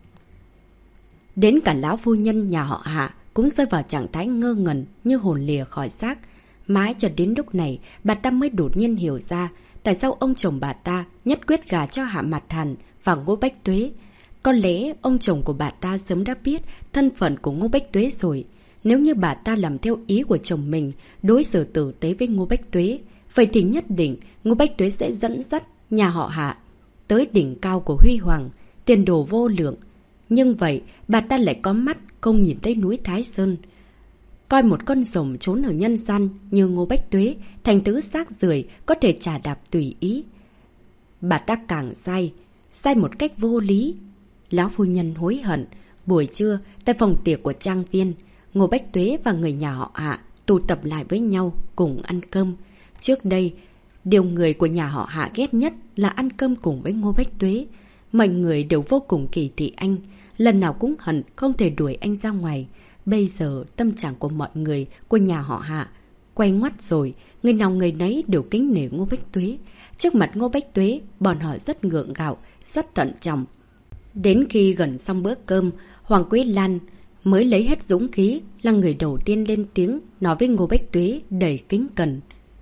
Đến cả lão phu nhân nhà họ Hạ cũng rơi vào trạng thái ngơ ngẩn như hồn lìa khỏi xác. Mãi cho đến lúc này, bà ta mới đột nhiên hiểu ra tại sao ông chồng bà ta nhất quyết gả cho Hạ Mạt Hàn và Ngô Bách Tuế. Có lẽ ông chồng của bà ta sớm đã biết thân phận của Ngô Bách Tuế rồi. Nếu như bà ta làm theo ý của chồng mình, đối xử tử tế với Ngô Bách Tuế, vậy thì nhất định Ngô Bách Tuế sẽ dẫn dắt nhà họ Hạ tới đỉnh cao của huy hoàng, tiền đồ vô lượng. Nhưng vậy, bà ta lại có mắt không nhìn thấy núi Thái Sơn. Coi một con rồng trốn ở nhân gian như Ngô Bách Tuế thành tứ xác rưởi có thể trà đạp tùy ý. Bà ta càng sai, sai một cách vô lý. Lão phu nhân hối hận. Buổi trưa, tại phòng tiệc của trang viên, Ngô Bách Tuế và người nhà họ Hạ tụ tập lại với nhau cùng ăn cơm. Trước đây, điều người của nhà họ Hạ ghét nhất là ăn cơm cùng với Ngô Bách Tuế. Mọi người đều vô cùng kỳ thị anh, lần nào cũng hận không thể đuổi anh ra ngoài. Bây giờ tâm trạng của mọi người của nhà họ Hạ quay ngoắt rồi, người nào người nấy đều kính nể Ngô Bách Tuế. Trước mặt Ngô Bách Tuế, bọn họ rất ngượng ngạo, rất thận trọng. Đến khi gần xong bữa cơm, Hoàng Quý Lan mới lấy hết dũng khí, là người đầu tiên lên tiếng, nói với Ngô Bách Tuế đầy kính cẩn.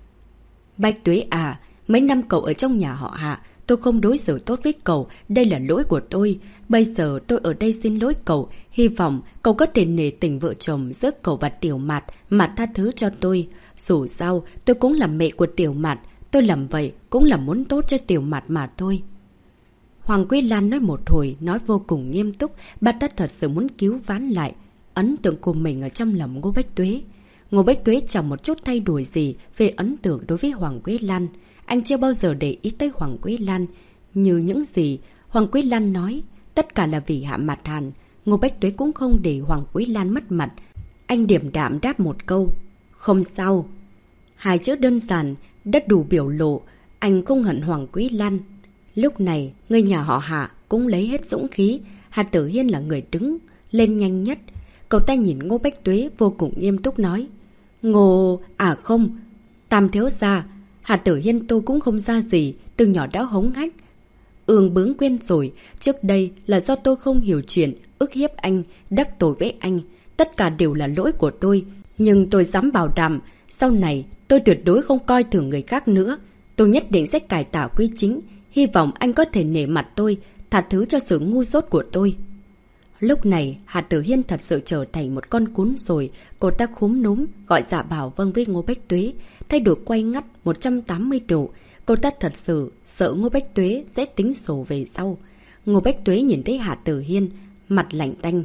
Bách Tuế à, mấy năm cậu ở trong nhà họ Hạ, tôi không đối xử tốt với cậu, đây là lỗi của tôi. Bây giờ tôi ở đây xin lỗi cậu, hy vọng cậu có thể nể tình vợ chồng giữa cậu và Tiểu Mạt mà tha thứ cho tôi. Dù sao, tôi cũng là mẹ của Tiểu Mạt, tôi làm vậy cũng là muốn tốt cho Tiểu Mạt mà thôi. Hoàng Quý Lan nói một hồi, nói vô cùng nghiêm túc, bà ta thật sự muốn cứu vãn lại ấn tượng của mình ở trong lòng Ngô Bách Tuế. Ngô Bách Tuế chẳng một chút thay đổi gì về ấn tượng đối với Hoàng Quý Lan. Anh chưa bao giờ để ý tới Hoàng Quý Lan. Như những gì Hoàng Quý Lan nói, tất cả là vì Hạ Mạt Hàn. Ngô Bách Tuế cũng không để Hoàng Quý Lan mất mặt. Anh điềm đạm đáp một câu, không sao. Hai chữ đơn giản, đất đủ biểu lộ, anh không hận Hoàng Quý Lan. Lúc này, người nhà họ Hạ cũng lấy hết dũng khí. Hạ Tử Hiên là người đứng lên nhanh nhất. Cậu ta nhìn Ngô Bách Tuế vô cùng nghiêm túc nói. Ngô... À không, Tam thiếu gia, Hạ Tử Hiên tôi cũng không ra gì, từ nhỏ đã hống hách. Ương bướng quên rồi, trước đây là do tôi không hiểu chuyện, ức hiếp anh, đắc tội với anh. Tất cả đều là lỗi của tôi. Nhưng tôi dám bảo đảm, sau này tôi tuyệt đối không coi thường người khác nữa. Tôi nhất định sẽ cải tạo quy chính. Hy vọng anh có thể nể mặt tôi, tha thứ cho sự ngu dốt của tôi. Lúc này, Hạ Tử Hiên thật sự trở thành một con cún rồi. Cô ta khúm núm, gọi dạ bảo vâng với Ngô Bách Tuế. Thay đổi quay ngắt một trăm tám mươi độ. Cô ta thật sự sợ Ngô Bách Tuế sẽ tính sổ về sau. Ngô Bách Tuế nhìn thấy Hạ Tử Hiên, mặt lạnh tanh.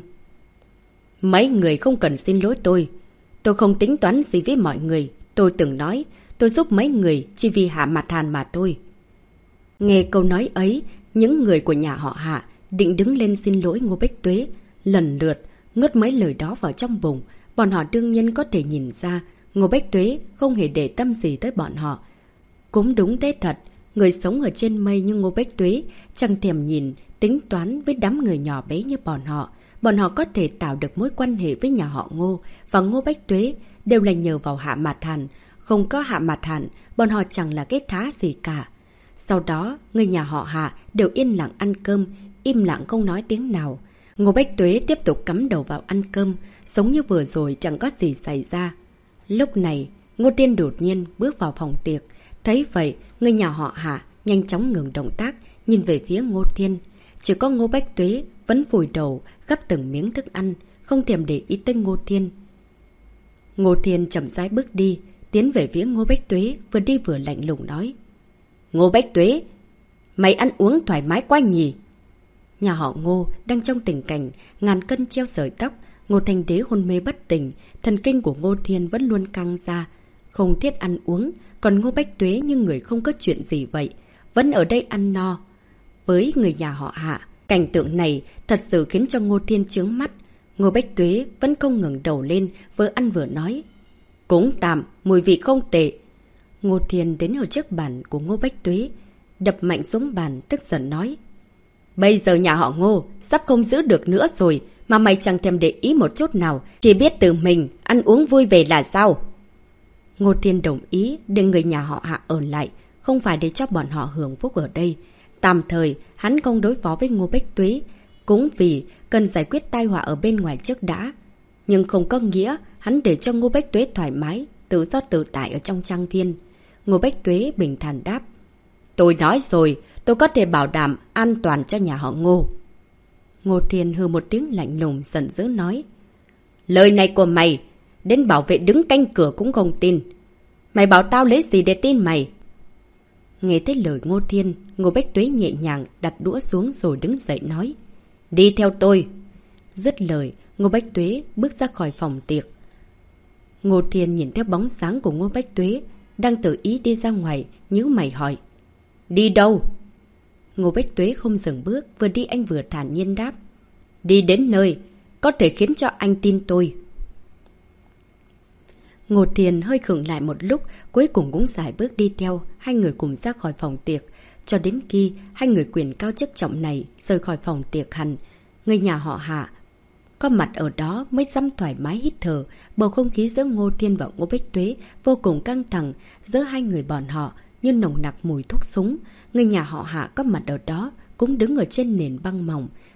Mấy người không cần xin lỗi tôi. Tôi không tính toán gì với mọi người. Tôi từng nói, tôi giúp mấy người chỉ vì Hạ Mạt Hàn mà thôi. Nghe câu nói ấy, những người của nhà họ Hạ định đứng lên xin lỗi Ngô Bách Tuế, lần lượt nuốt mấy lời đó vào trong bụng. Bọn họ đương nhiên có thể nhìn ra Ngô Bách Tuế không hề để tâm gì tới bọn họ. Cũng đúng thế thật, người sống ở trên mây như Ngô Bách Tuế chẳng thèm nhìn, tính toán với đám người nhỏ bé như bọn họ. Bọn họ có thể tạo được mối quan hệ với nhà họ Ngô và Ngô Bách Tuế đều là nhờ vào Hạ Mạt Hàn. Không có Hạ Mạt Hàn, bọn họ chẳng là cái thá gì cả. Sau đó, người nhà họ Hạ đều yên lặng ăn cơm, im lặng không nói tiếng nào. Ngô Bách Tuế tiếp tục cắm đầu vào ăn cơm, giống như vừa rồi chẳng có gì xảy ra. Lúc này, Ngô Tiên đột nhiên bước vào phòng tiệc. Thấy vậy, người nhà họ Hạ nhanh chóng ngừng động tác, nhìn về phía Ngô Thiên. Chỉ có Ngô Bách Tuế vẫn vùi đầu gắp từng miếng thức ăn, không thèm để ý tới Ngô Thiên. Ngô Thiên chậm rãi bước đi, tiến về phía Ngô Bách Tuế, vừa đi vừa lạnh lùng nói. Ngô Bách Tuế, mày ăn uống thoải mái quá nhỉ? Nhà họ Ngô đang trong tình cảnh ngàn cân treo sợi tóc. Ngô Thanh Đế hôn mê bất tỉnh, thần kinh của Ngô Thiên vẫn luôn căng ra, không thiết ăn uống. Còn Ngô Bách Tuế như người không có chuyện gì vậy, vẫn ở đây ăn no với người nhà họ Hạ. Cảnh tượng này thật sự khiến cho Ngô Thiên chướng mắt. Ngô Bách Tuế vẫn không ngừng đầu lên, vừa ăn vừa nói. Cũng tạm, mùi vị không tệ. Ngô Thiên đến ở trước bàn của Ngô Bách Tuế, đập mạnh xuống bàn, tức giận nói. Bây giờ nhà họ Ngô sắp không giữ được nữa rồi, mà mày chẳng thèm để ý một chút nào, chỉ biết tự mình ăn uống vui vẻ là sao? Ngô Thiên đồng ý để người nhà họ Hạ ở lại, không phải để cho bọn họ hưởng phúc ở đây. Tạm thời, hắn không đối phó với Ngô Bách Tuế, cũng vì cần giải quyết tai họa ở bên ngoài trước đã. Nhưng không có nghĩa hắn để cho Ngô Bách Tuế thoải mái, tự do tự tại ở trong trang viên. Ngô Bách Tuế bình thản đáp. Tôi nói rồi, tôi có thể bảo đảm an toàn cho nhà họ Ngô. Ngô Thiên hừ một tiếng lạnh lùng, giận dữ nói. Lời này của mày, đến bảo vệ đứng canh cửa cũng không tin. Mày bảo tao lấy gì để tin mày? Nghe thấy lời Ngô Thiên, Ngô Bách Tuế nhẹ nhàng đặt đũa xuống rồi đứng dậy nói. Đi theo tôi. Dứt lời, Ngô Bách Tuế bước ra khỏi phòng tiệc. Ngô Thiên nhìn theo bóng sáng của Ngô Bách Tuế, đang tự ý đi ra ngoài, nhíu mày hỏi. Đi đâu? Ngô Bách Tuế không dừng bước, vừa đi anh vừa thản nhiên đáp. Đi đến nơi, có thể khiến cho anh tin tôi. Ngô Thiên hơi khựng lại một lúc, cuối cùng cũng giải bước đi theo, hai người cùng ra khỏi phòng tiệc. Cho đến khi hai người quyền cao chức trọng này rời khỏi phòng tiệc hẳn, người nhà họ Hạ có mặt ở đó mới dám thoải mái hít thở. Bầu không khí giữa Ngô Thiên và Ngô Bách Tuế vô cùng căng thẳng, giữa hai người bọn họ như nồng nặc mùi thuốc súng. Người nhà họ Hạ có mặt ở đó cũng đứng ở trên nền băng mỏng,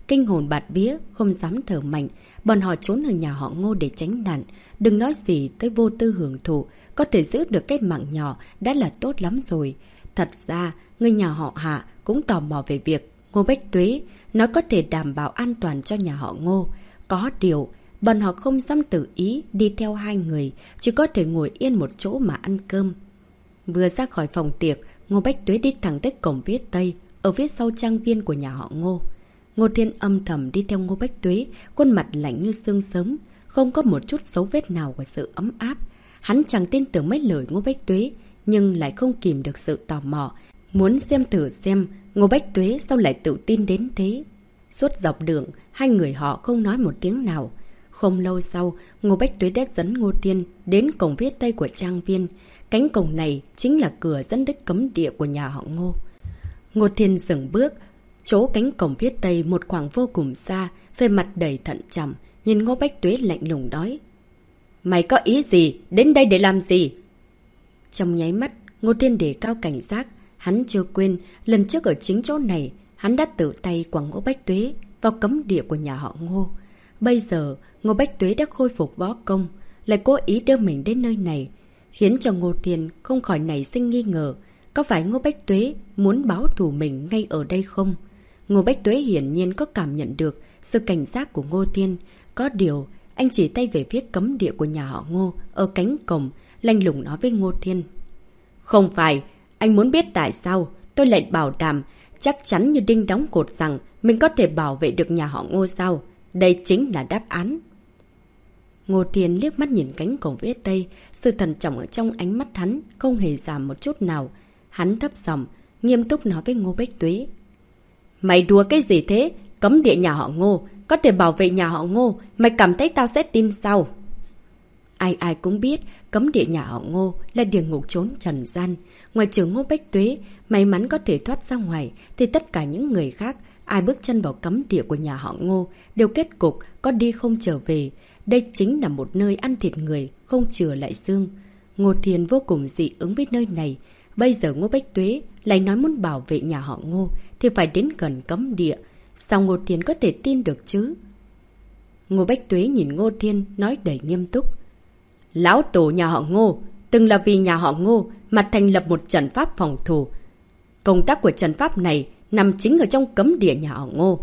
kinh hồn bạt vía, không dám thở mạnh. Bọn họ trốn ở nhà họ Ngô để tránh nạn. Đừng nói gì tới vô tư hưởng thụ, có thể giữ được cái mạng nhỏ đã là tốt lắm rồi. Thật ra, người nhà họ Hạ cũng tò mò về việc Ngô Bách Tuế nó có thể đảm bảo an toàn cho nhà họ Ngô. Có điều, bọn họ không dám tự ý đi theo hai người, chỉ có thể ngồi yên một chỗ mà ăn cơm. Vừa ra khỏi phòng tiệc, Ngô Bách Tuế đi thẳng tới cổng phía Tây, ở phía sau trang viên của nhà họ Ngô. Ngô Thiên âm thầm đi theo Ngô Bách Tuế, khuôn mặt lạnh như sương sớm, không có một chút dấu vết nào của sự ấm áp. Hắn chẳng tin tưởng mấy lời Ngô Bách Tuế, nhưng lại không kìm được sự tò mò, muốn xem thử xem Ngô Bách Tuế sao lại tự tin đến thế. Suốt dọc đường, hai người họ không nói một tiếng nào. Không lâu sau, Ngô Bách Tuế đã dẫn Ngô Thiên đến cổng phía Tây của trang viên. Cánh cổng này chính là cửa dẫn đến cấm địa của nhà họ Ngô. Ngô Thiên dừng bước, chỗ cánh cổng phía Tây một khoảng vô cùng xa, về mặt đầy thận trọng, nhìn Ngô Bách Tuế lạnh lùng nói. Mày có ý gì? Đến đây để làm gì? Trong nháy mắt, Ngô Thiên đề cao cảnh giác. Hắn chưa quên, lần trước ở chính chỗ này, hắn đã tự tay quẳng Ngô Bách Tuế vào cấm địa của nhà họ Ngô. Bây giờ, Ngô Bách Tuế đã khôi phục võ công, lại cố ý đưa mình đến nơi này, khiến cho Ngô Thiên không khỏi nảy sinh nghi ngờ. Có phải Ngô Bách Tuế muốn báo thù mình ngay ở đây không? Ngô Bách Tuế hiển nhiên có cảm nhận được sự cảnh giác của Ngô Thiên. Có điều, anh chỉ tay về phía cấm địa của nhà họ Ngô ở cánh cổng, lạnh lùng nói với Ngô Thiên. Không phải, anh muốn biết tại sao tôi lại bảo đảm chắc chắn như đinh đóng cột rằng mình có thể bảo vệ được nhà họ Ngô sao? Đây chính là đáp án. Ngô Thiên liếc mắt nhìn cánh cổng phía Tây, sự thận trọng ở trong ánh mắt hắn không hề giảm một chút nào. Hắn thấp giọng, nghiêm túc nói với Ngô Bách Tuế. Mày đùa cái gì thế? Cấm địa nhà họ Ngô, có thể bảo vệ nhà họ Ngô, mày cảm thấy tao sẽ tin sao? Ai ai cũng biết, cấm địa nhà họ Ngô là địa ngục trốn trần gian. Ngoài trừ Ngô Bách Tuế, may mắn có thể thoát ra ngoài, thì tất cả những người khác, ai bước chân vào cấm địa của nhà họ Ngô, đều kết cục có đi không trở về. Đây chính là một nơi ăn thịt người, không chừa lại xương. Ngô Thiên vô cùng dị ứng với nơi này. Bây giờ Ngô Bách Tuế lại nói muốn bảo vệ nhà họ Ngô, thì phải đến gần cấm địa. Sao Ngô Thiên có thể tin được chứ? Ngô Bách Tuế nhìn Ngô Thiên nói đầy nghiêm túc. Lão tổ nhà họ Ngô từng là vì nhà họ Ngô mà thành lập một trận pháp phòng thủ. Công tác của trận pháp này nằm chính ở trong cấm địa nhà họ Ngô.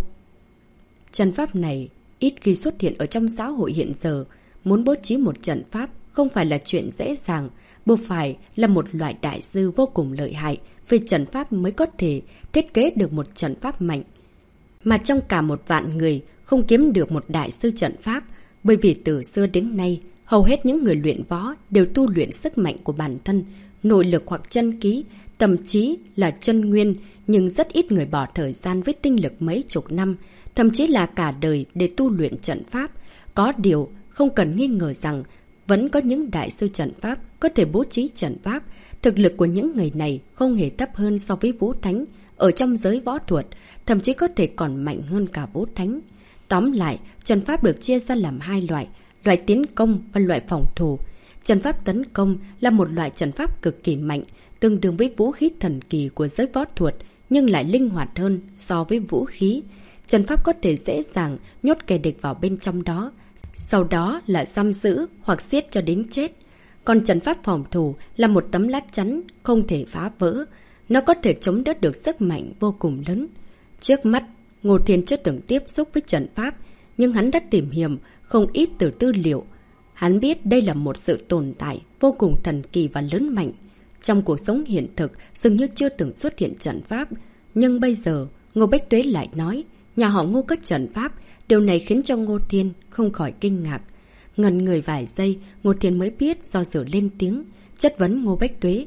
Trận pháp này ít khi xuất hiện ở trong xã hội hiện giờ. Muốn bố trí một trận pháp không phải là chuyện dễ dàng, buộc phải là một loại đại sư vô cùng lợi hại về trận pháp mới có thể thiết kế được một trận pháp mạnh. Mà trong cả một vạn người không kiếm được một đại sư trận pháp, bởi vì từ xưa đến nay, hầu hết những người luyện võ đều tu luyện sức mạnh của bản thân, nội lực hoặc chân khí, thậm chí là chân nguyên, nhưng rất ít người bỏ thời gian với tinh lực mấy chục năm, thậm chí là cả đời để tu luyện trận pháp. Có điều, không cần nghi ngờ rằng, vẫn có những đại sư trận pháp có thể bố trí trận pháp. Thực lực của những người này không hề thấp hơn so với Vũ Thánh ở trong giới võ thuật, thậm chí có thể còn mạnh hơn cả Vũ Thánh. Tóm lại, trận pháp được chia ra làm hai loại, loại tiến công và loại phòng thủ. Trận pháp tấn công là một loại trận pháp cực kỳ mạnh, tương đương với vũ khí thần kỳ của giới võ thuật, nhưng lại linh hoạt hơn so với vũ khí. Trận pháp có thể dễ dàng nhốt kẻ địch vào bên trong đó, sau đó là giam giữ hoặc giết cho đến chết. Còn trận pháp phòng thủ là một tấm lá chắn không thể phá vỡ, nó có thể chống đỡ được sức mạnh vô cùng lớn. Trước mắt, Ngô Thiên chưa từng tiếp xúc với trận pháp, nhưng hắn đã tìm hiểu không ít từ tư liệu. Hắn biết đây là một sự tồn tại vô cùng thần kỳ và lớn mạnh. Trong cuộc sống hiện thực dường như chưa từng xuất hiện trận pháp, nhưng bây giờ Ngô Bách Tuế lại nói nhà họ Ngô có trận pháp. Điều này khiến cho Ngô Thiên không khỏi kinh ngạc. Ngần người vài giây, Ngô Thiên mới biết, do dự lên tiếng chất vấn Ngô Bách Tuế.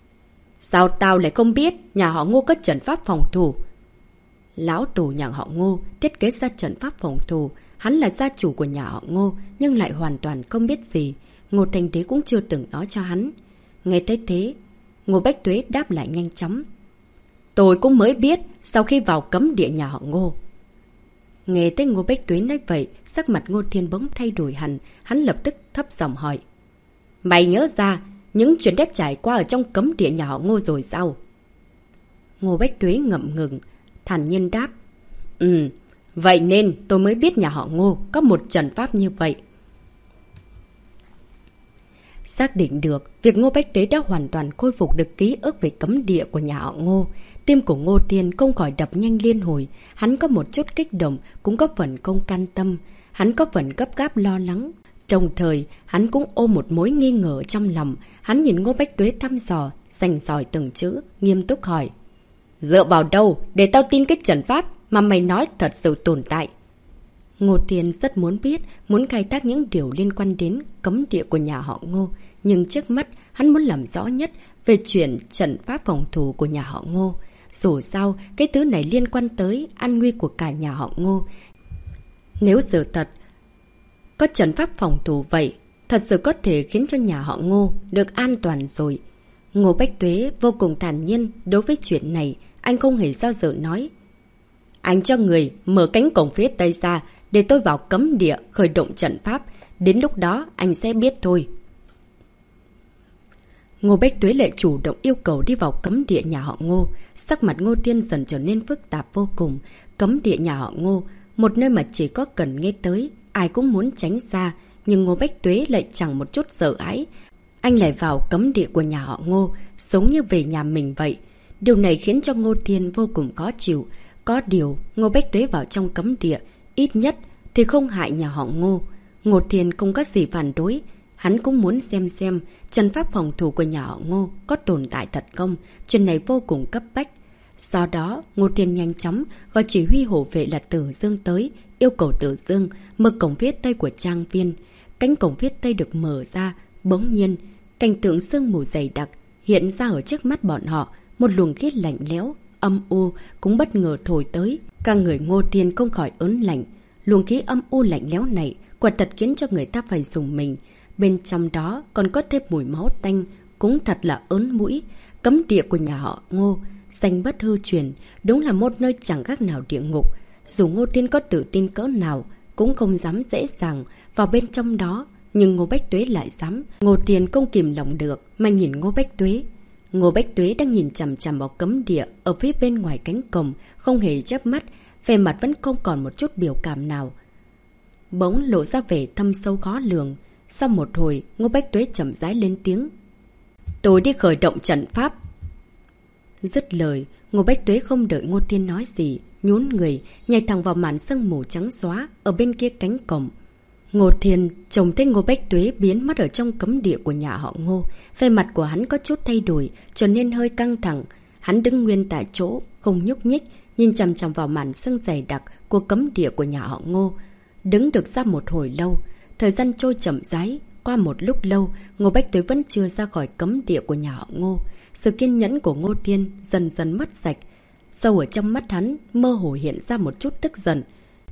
Sao tao lại không biết nhà họ Ngô có trận pháp phòng thủ? Lão tổ nhà họ Ngô thiết kế ra trận pháp phòng thủ. Hắn là gia chủ của nhà họ Ngô, nhưng lại hoàn toàn không biết gì. Ngô Thanh Đế cũng chưa từng nói cho hắn. Nghe thấy thế, Ngô Bách Tuế đáp lại nhanh chóng. Tôi cũng mới biết sau khi vào cấm địa nhà họ Ngô. Nghe thấy Ngô Bách Tuế nói vậy, sắc mặt Ngô Thiên bỗng thay đổi hẳn. Hắn lập tức thấp giọng hỏi. Mày nhớ ra những chuyện đã trải qua ở trong cấm địa nhà họ Ngô rồi sao? Ngô Bách Tuế ngậm ngừng, thản nhiên đáp. Ừ, Vậy nên tôi mới biết nhà họ Ngô có một trận pháp như vậy. Xác định được việc Ngô Bách Tuế đã hoàn toàn khôi phục được ký ức về cấm địa của nhà họ Ngô. Tim của Ngô Thiên không khỏi đập nhanh liên hồi. Hắn có một chút kích động, cũng có phần không can tâm. Hắn có phần gấp gáp lo lắng. Đồng thời, hắn cũng ôm một mối nghi ngờ trong lòng. Hắn nhìn Ngô Bách Tuế thăm dò, sành sỏi từng chữ, nghiêm túc hỏi. Dựa vào đâu để tao tin cái trận pháp mà mày nói thật sự tồn tại? Ngô Thiên rất muốn biết, muốn khai thác những điều liên quan đến cấm địa của nhà họ Ngô. Nhưng trước mắt, hắn muốn làm rõ nhất về chuyện trận pháp phòng thủ của nhà họ Ngô. Dù sao, cái thứ này liên quan tới an nguy của cả nhà họ Ngô. Nếu sự thật có trận pháp phòng thủ vậy, thật sự có thể khiến cho nhà họ Ngô được an toàn rồi. Ngô Bách Tuế vô cùng thản nhiên đối với chuyện này, anh không hề do dự nói. Anh cho người mở cánh cổng phía tây ra để tôi vào cấm địa khởi động trận pháp. Đến lúc đó anh sẽ biết thôi. Ngô Bách Tuế lại chủ động yêu cầu đi vào cấm địa nhà họ Ngô. Sắc mặt Ngô Thiên dần trở nên phức tạp vô cùng. Cấm địa nhà họ Ngô, một nơi mà chỉ có cần nghe tới, ai cũng muốn tránh xa. Nhưng Ngô Bách Tuế lại chẳng một chút sợ hãi. Anh lại vào cấm địa của nhà họ Ngô, giống như về nhà mình vậy. Điều này khiến cho Ngô Thiên vô cùng khó chịu. Có điều, Ngô Bách Tuế vào trong cấm địa, ít nhất thì không hại nhà họ Ngô. Ngô Thiên không có gì phản đối. Hắn cũng muốn xem xem trận pháp phòng thủ của nhà họ Ngô có tồn tại thật không. Chuyện này vô cùng cấp bách. Do đó, Ngô Thiên nhanh chóng gọi chỉ huy hộ vệ là Tử Dương tới, yêu cầu Tử Dương mở cổng phía tây của trang viên. Cánh cổng phía tây được mở ra, bỗng nhiên, cảnh tượng sương mù dày đặc hiện ra ở trước mắt bọn họ. Một luồng khí lạnh lẽo, âm u cũng bất ngờ thổi tới. Cả người Ngô Thiên không khỏi ớn lạnh. Luồng khí âm u lạnh lẽo này quả thật khiến cho người ta phải dùng mình. Bên trong đó còn có thêm mùi máu tanh, cũng thật là ớn mũi. Cấm địa của nhà họ Ngô, danh bất hư truyền, đúng là một nơi chẳng khác nào địa ngục. Dù Ngô Thiên có tự tin cỡ nào, cũng không dám dễ dàng vào bên trong đó. Nhưng Ngô Bách Tuế lại dám. Ngô Thiên không kìm lòng được mà nhìn Ngô Bách Tuế. Ngô Bách Tuế đang nhìn chằm chằm vào cấm địa ở phía bên ngoài cánh cổng, không hề chớp mắt, vẻ mặt vẫn không còn một chút biểu cảm nào. Bỗng lộ ra vẻ thâm sâu khó lường. Sau một hồi, Ngô Bách Tuế chậm rãi lên tiếng. Tôi đi khởi động trận pháp. Dứt lời, Ngô Bách Tuế không đợi Ngô Thiên nói gì, nhún người, nhảy thẳng vào màn sương mù trắng xóa ở bên kia cánh cổng. Ngô Thiên trông thấy Ngô Bách Tuế biến mất ở trong cấm địa của nhà họ Ngô. Vẻ mặt của hắn có chút thay đổi, trở nên hơi căng thẳng. Hắn đứng nguyên tại chỗ, không nhúc nhích, nhìn chằm chằm vào màn sương dày đặc của cấm địa của nhà họ Ngô. Đứng được ra một hồi lâu, thời gian trôi chậm rãi. Qua một lúc lâu, Ngô Bách Tuế vẫn chưa ra khỏi cấm địa của nhà họ Ngô. Sự kiên nhẫn của Ngô Thiên dần dần mất sạch. Sâu ở trong mắt hắn mơ hồ hiện ra một chút tức giận.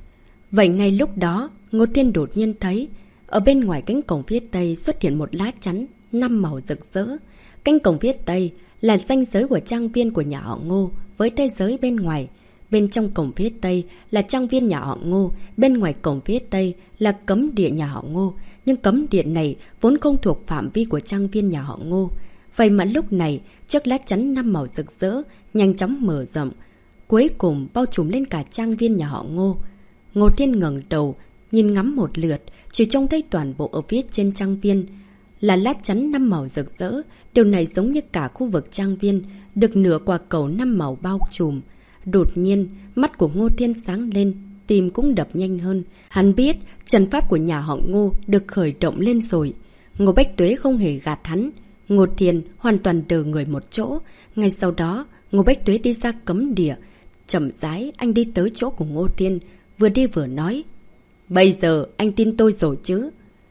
Vậy ngay lúc đó, Ngô Thiên đột nhiên thấy ở bên ngoài cánh cổng phía tây xuất hiện một lá chắn năm màu rực rỡ. Cánh cổng phía tây là ranh giới của trang viên của nhà họ Ngô với thế giới bên ngoài. Bên trong cổng phía tây là trang viên nhà họ Ngô, bên ngoài cổng phía tây là cấm địa nhà họ Ngô. Nhưng cấm địa này vốn không thuộc phạm vi của trang viên nhà họ Ngô. Vậy mà lúc này, chiếc lá chắn năm màu rực rỡ nhanh chóng mở rộng, cuối cùng bao trùm lên cả trang viên nhà họ Ngô. Ngô Thiên ngẩng đầu, nhìn ngắm một lượt, chỉ trông thấy toàn bộ ở phía trên trang viên là lá chắn năm màu rực rỡ. Điều này giống như cả khu vực trang viên được nửa quả cầu năm màu bao trùm. Đột nhiên, mắt của Ngô Thiên sáng lên, tim cũng đập nhanh hơn. Hắn biết trận pháp của nhà họ Ngô được khởi động lên rồi. Ngô Bách Tuế không hề gạt hắn. Ngô Thiên hoàn toàn đờ người một chỗ. Ngay sau đó, Ngô Bách Tuế đi ra cấm địa. Chậm rãi, anh đi tới chỗ của Ngô Thiên, vừa đi vừa nói. Bây giờ anh tin tôi rồi chứ?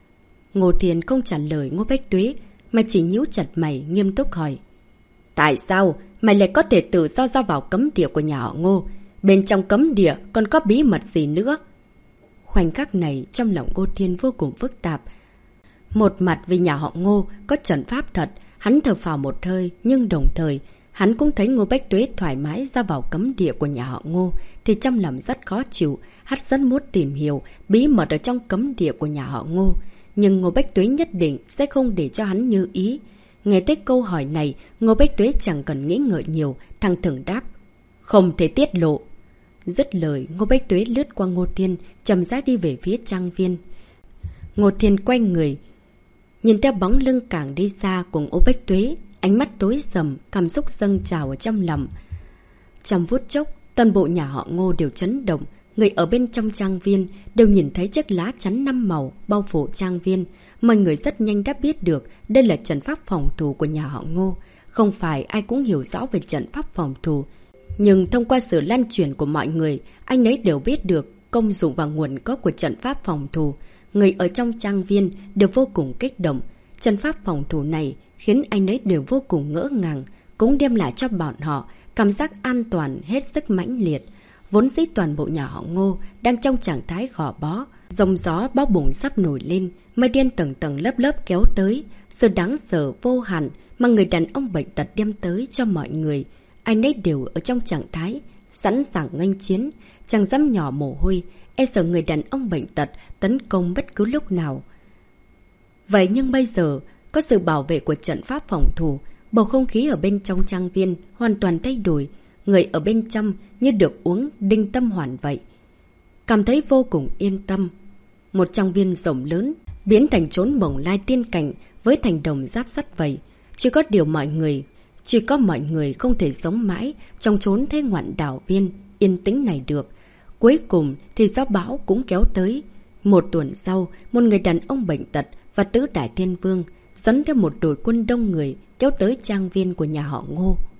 Ngô Thiên không trả lời Ngô Bách Tuế, mà chỉ nhíu chặt mày nghiêm túc hỏi. Tại sao mày lại có thể tự do ra vào cấm địa của nhà họ Ngô? Bên trong cấm địa còn có bí mật gì nữa? Khoảnh khắc này trong lòng Ngô Thiên vô cùng phức tạp. Một mặt vì nhà họ Ngô có trận pháp thật, hắn thở phào một hơi, nhưng đồng thời hắn cũng thấy Ngô Bách Tuế thoải mái ra vào cấm địa của nhà họ Ngô, thì trong lòng rất khó chịu. Hắn rất muốn tìm hiểu bí mật ở trong cấm địa của nhà họ Ngô, nhưng Ngô Bách Tuế nhất định sẽ không để cho hắn như ý. Nghe tới câu hỏi này, Ngô Bách Tuế chẳng cần nghĩ ngợi nhiều, thẳng thừng đáp. Không thể tiết lộ. Dứt lời, Ngô Bách Tuế lướt qua Ngô Thiên, chậm rãi đi về phía trang viên. Ngô Thiên quay người, nhìn theo bóng lưng càng đi xa cùng Ngô Bách Tuế, ánh mắt tối sầm, cảm xúc dâng trào ở trong lòng. Trong phút chốc, toàn bộ nhà họ Ngô đều chấn động. Người ở bên trong trang viên đều nhìn thấy chiếc lá chắn năm màu bao phủ trang viên. Mọi người rất nhanh đã biết được đây là trận pháp phòng thủ của nhà họ Ngô. Không phải ai cũng hiểu rõ về trận pháp phòng thủ, nhưng thông qua sự lan truyền của mọi người, anh ấy đều biết được công dụng và nguồn gốc của trận pháp phòng thủ. Người ở trong trang viên đều vô cùng kích động. Trận pháp phòng thủ này khiến anh ấy đều vô cùng ngỡ ngàng, cũng đem lại cho bọn họ cảm giác an toàn hết sức mãnh liệt. Vốn dĩ toàn bộ nhà họ Ngô đang trong trạng thái gò bó, dòng gió bão bùng sắp nổi lên, mây đen tầng tầng lớp lớp kéo tới, sự đáng sợ vô hạn mà người đàn ông bệnh tật đem tới cho mọi người. Anh ấy đều ở trong trạng thái sẵn sàng nghênh chiến, chẳng dám nhỏ mồ hôi, e sợ người đàn ông bệnh tật tấn công bất cứ lúc nào. Vậy nhưng bây giờ, có sự bảo vệ của trận pháp phòng thủ, bầu không khí ở bên trong trang viên hoàn toàn thay đổi. Người ở bên trong như được uống đinh tâm hoàn vậy, cảm thấy vô cùng yên tâm. Một trang viên rộng lớn biến thành chốn bồng lai tiên cảnh với thành đồng giáp sắt vậy. Chỉ có điều mọi người Chỉ có mọi người không thể sống mãi trong chốn thế ngoạn đảo viên yên tĩnh này được. Cuối cùng thì gió bão cũng kéo tới. Một tuần sau, một người đàn ông bệnh tật và tứ đại thiên vương dẫn theo một đội quân đông người kéo tới trang viên của nhà họ Ngô.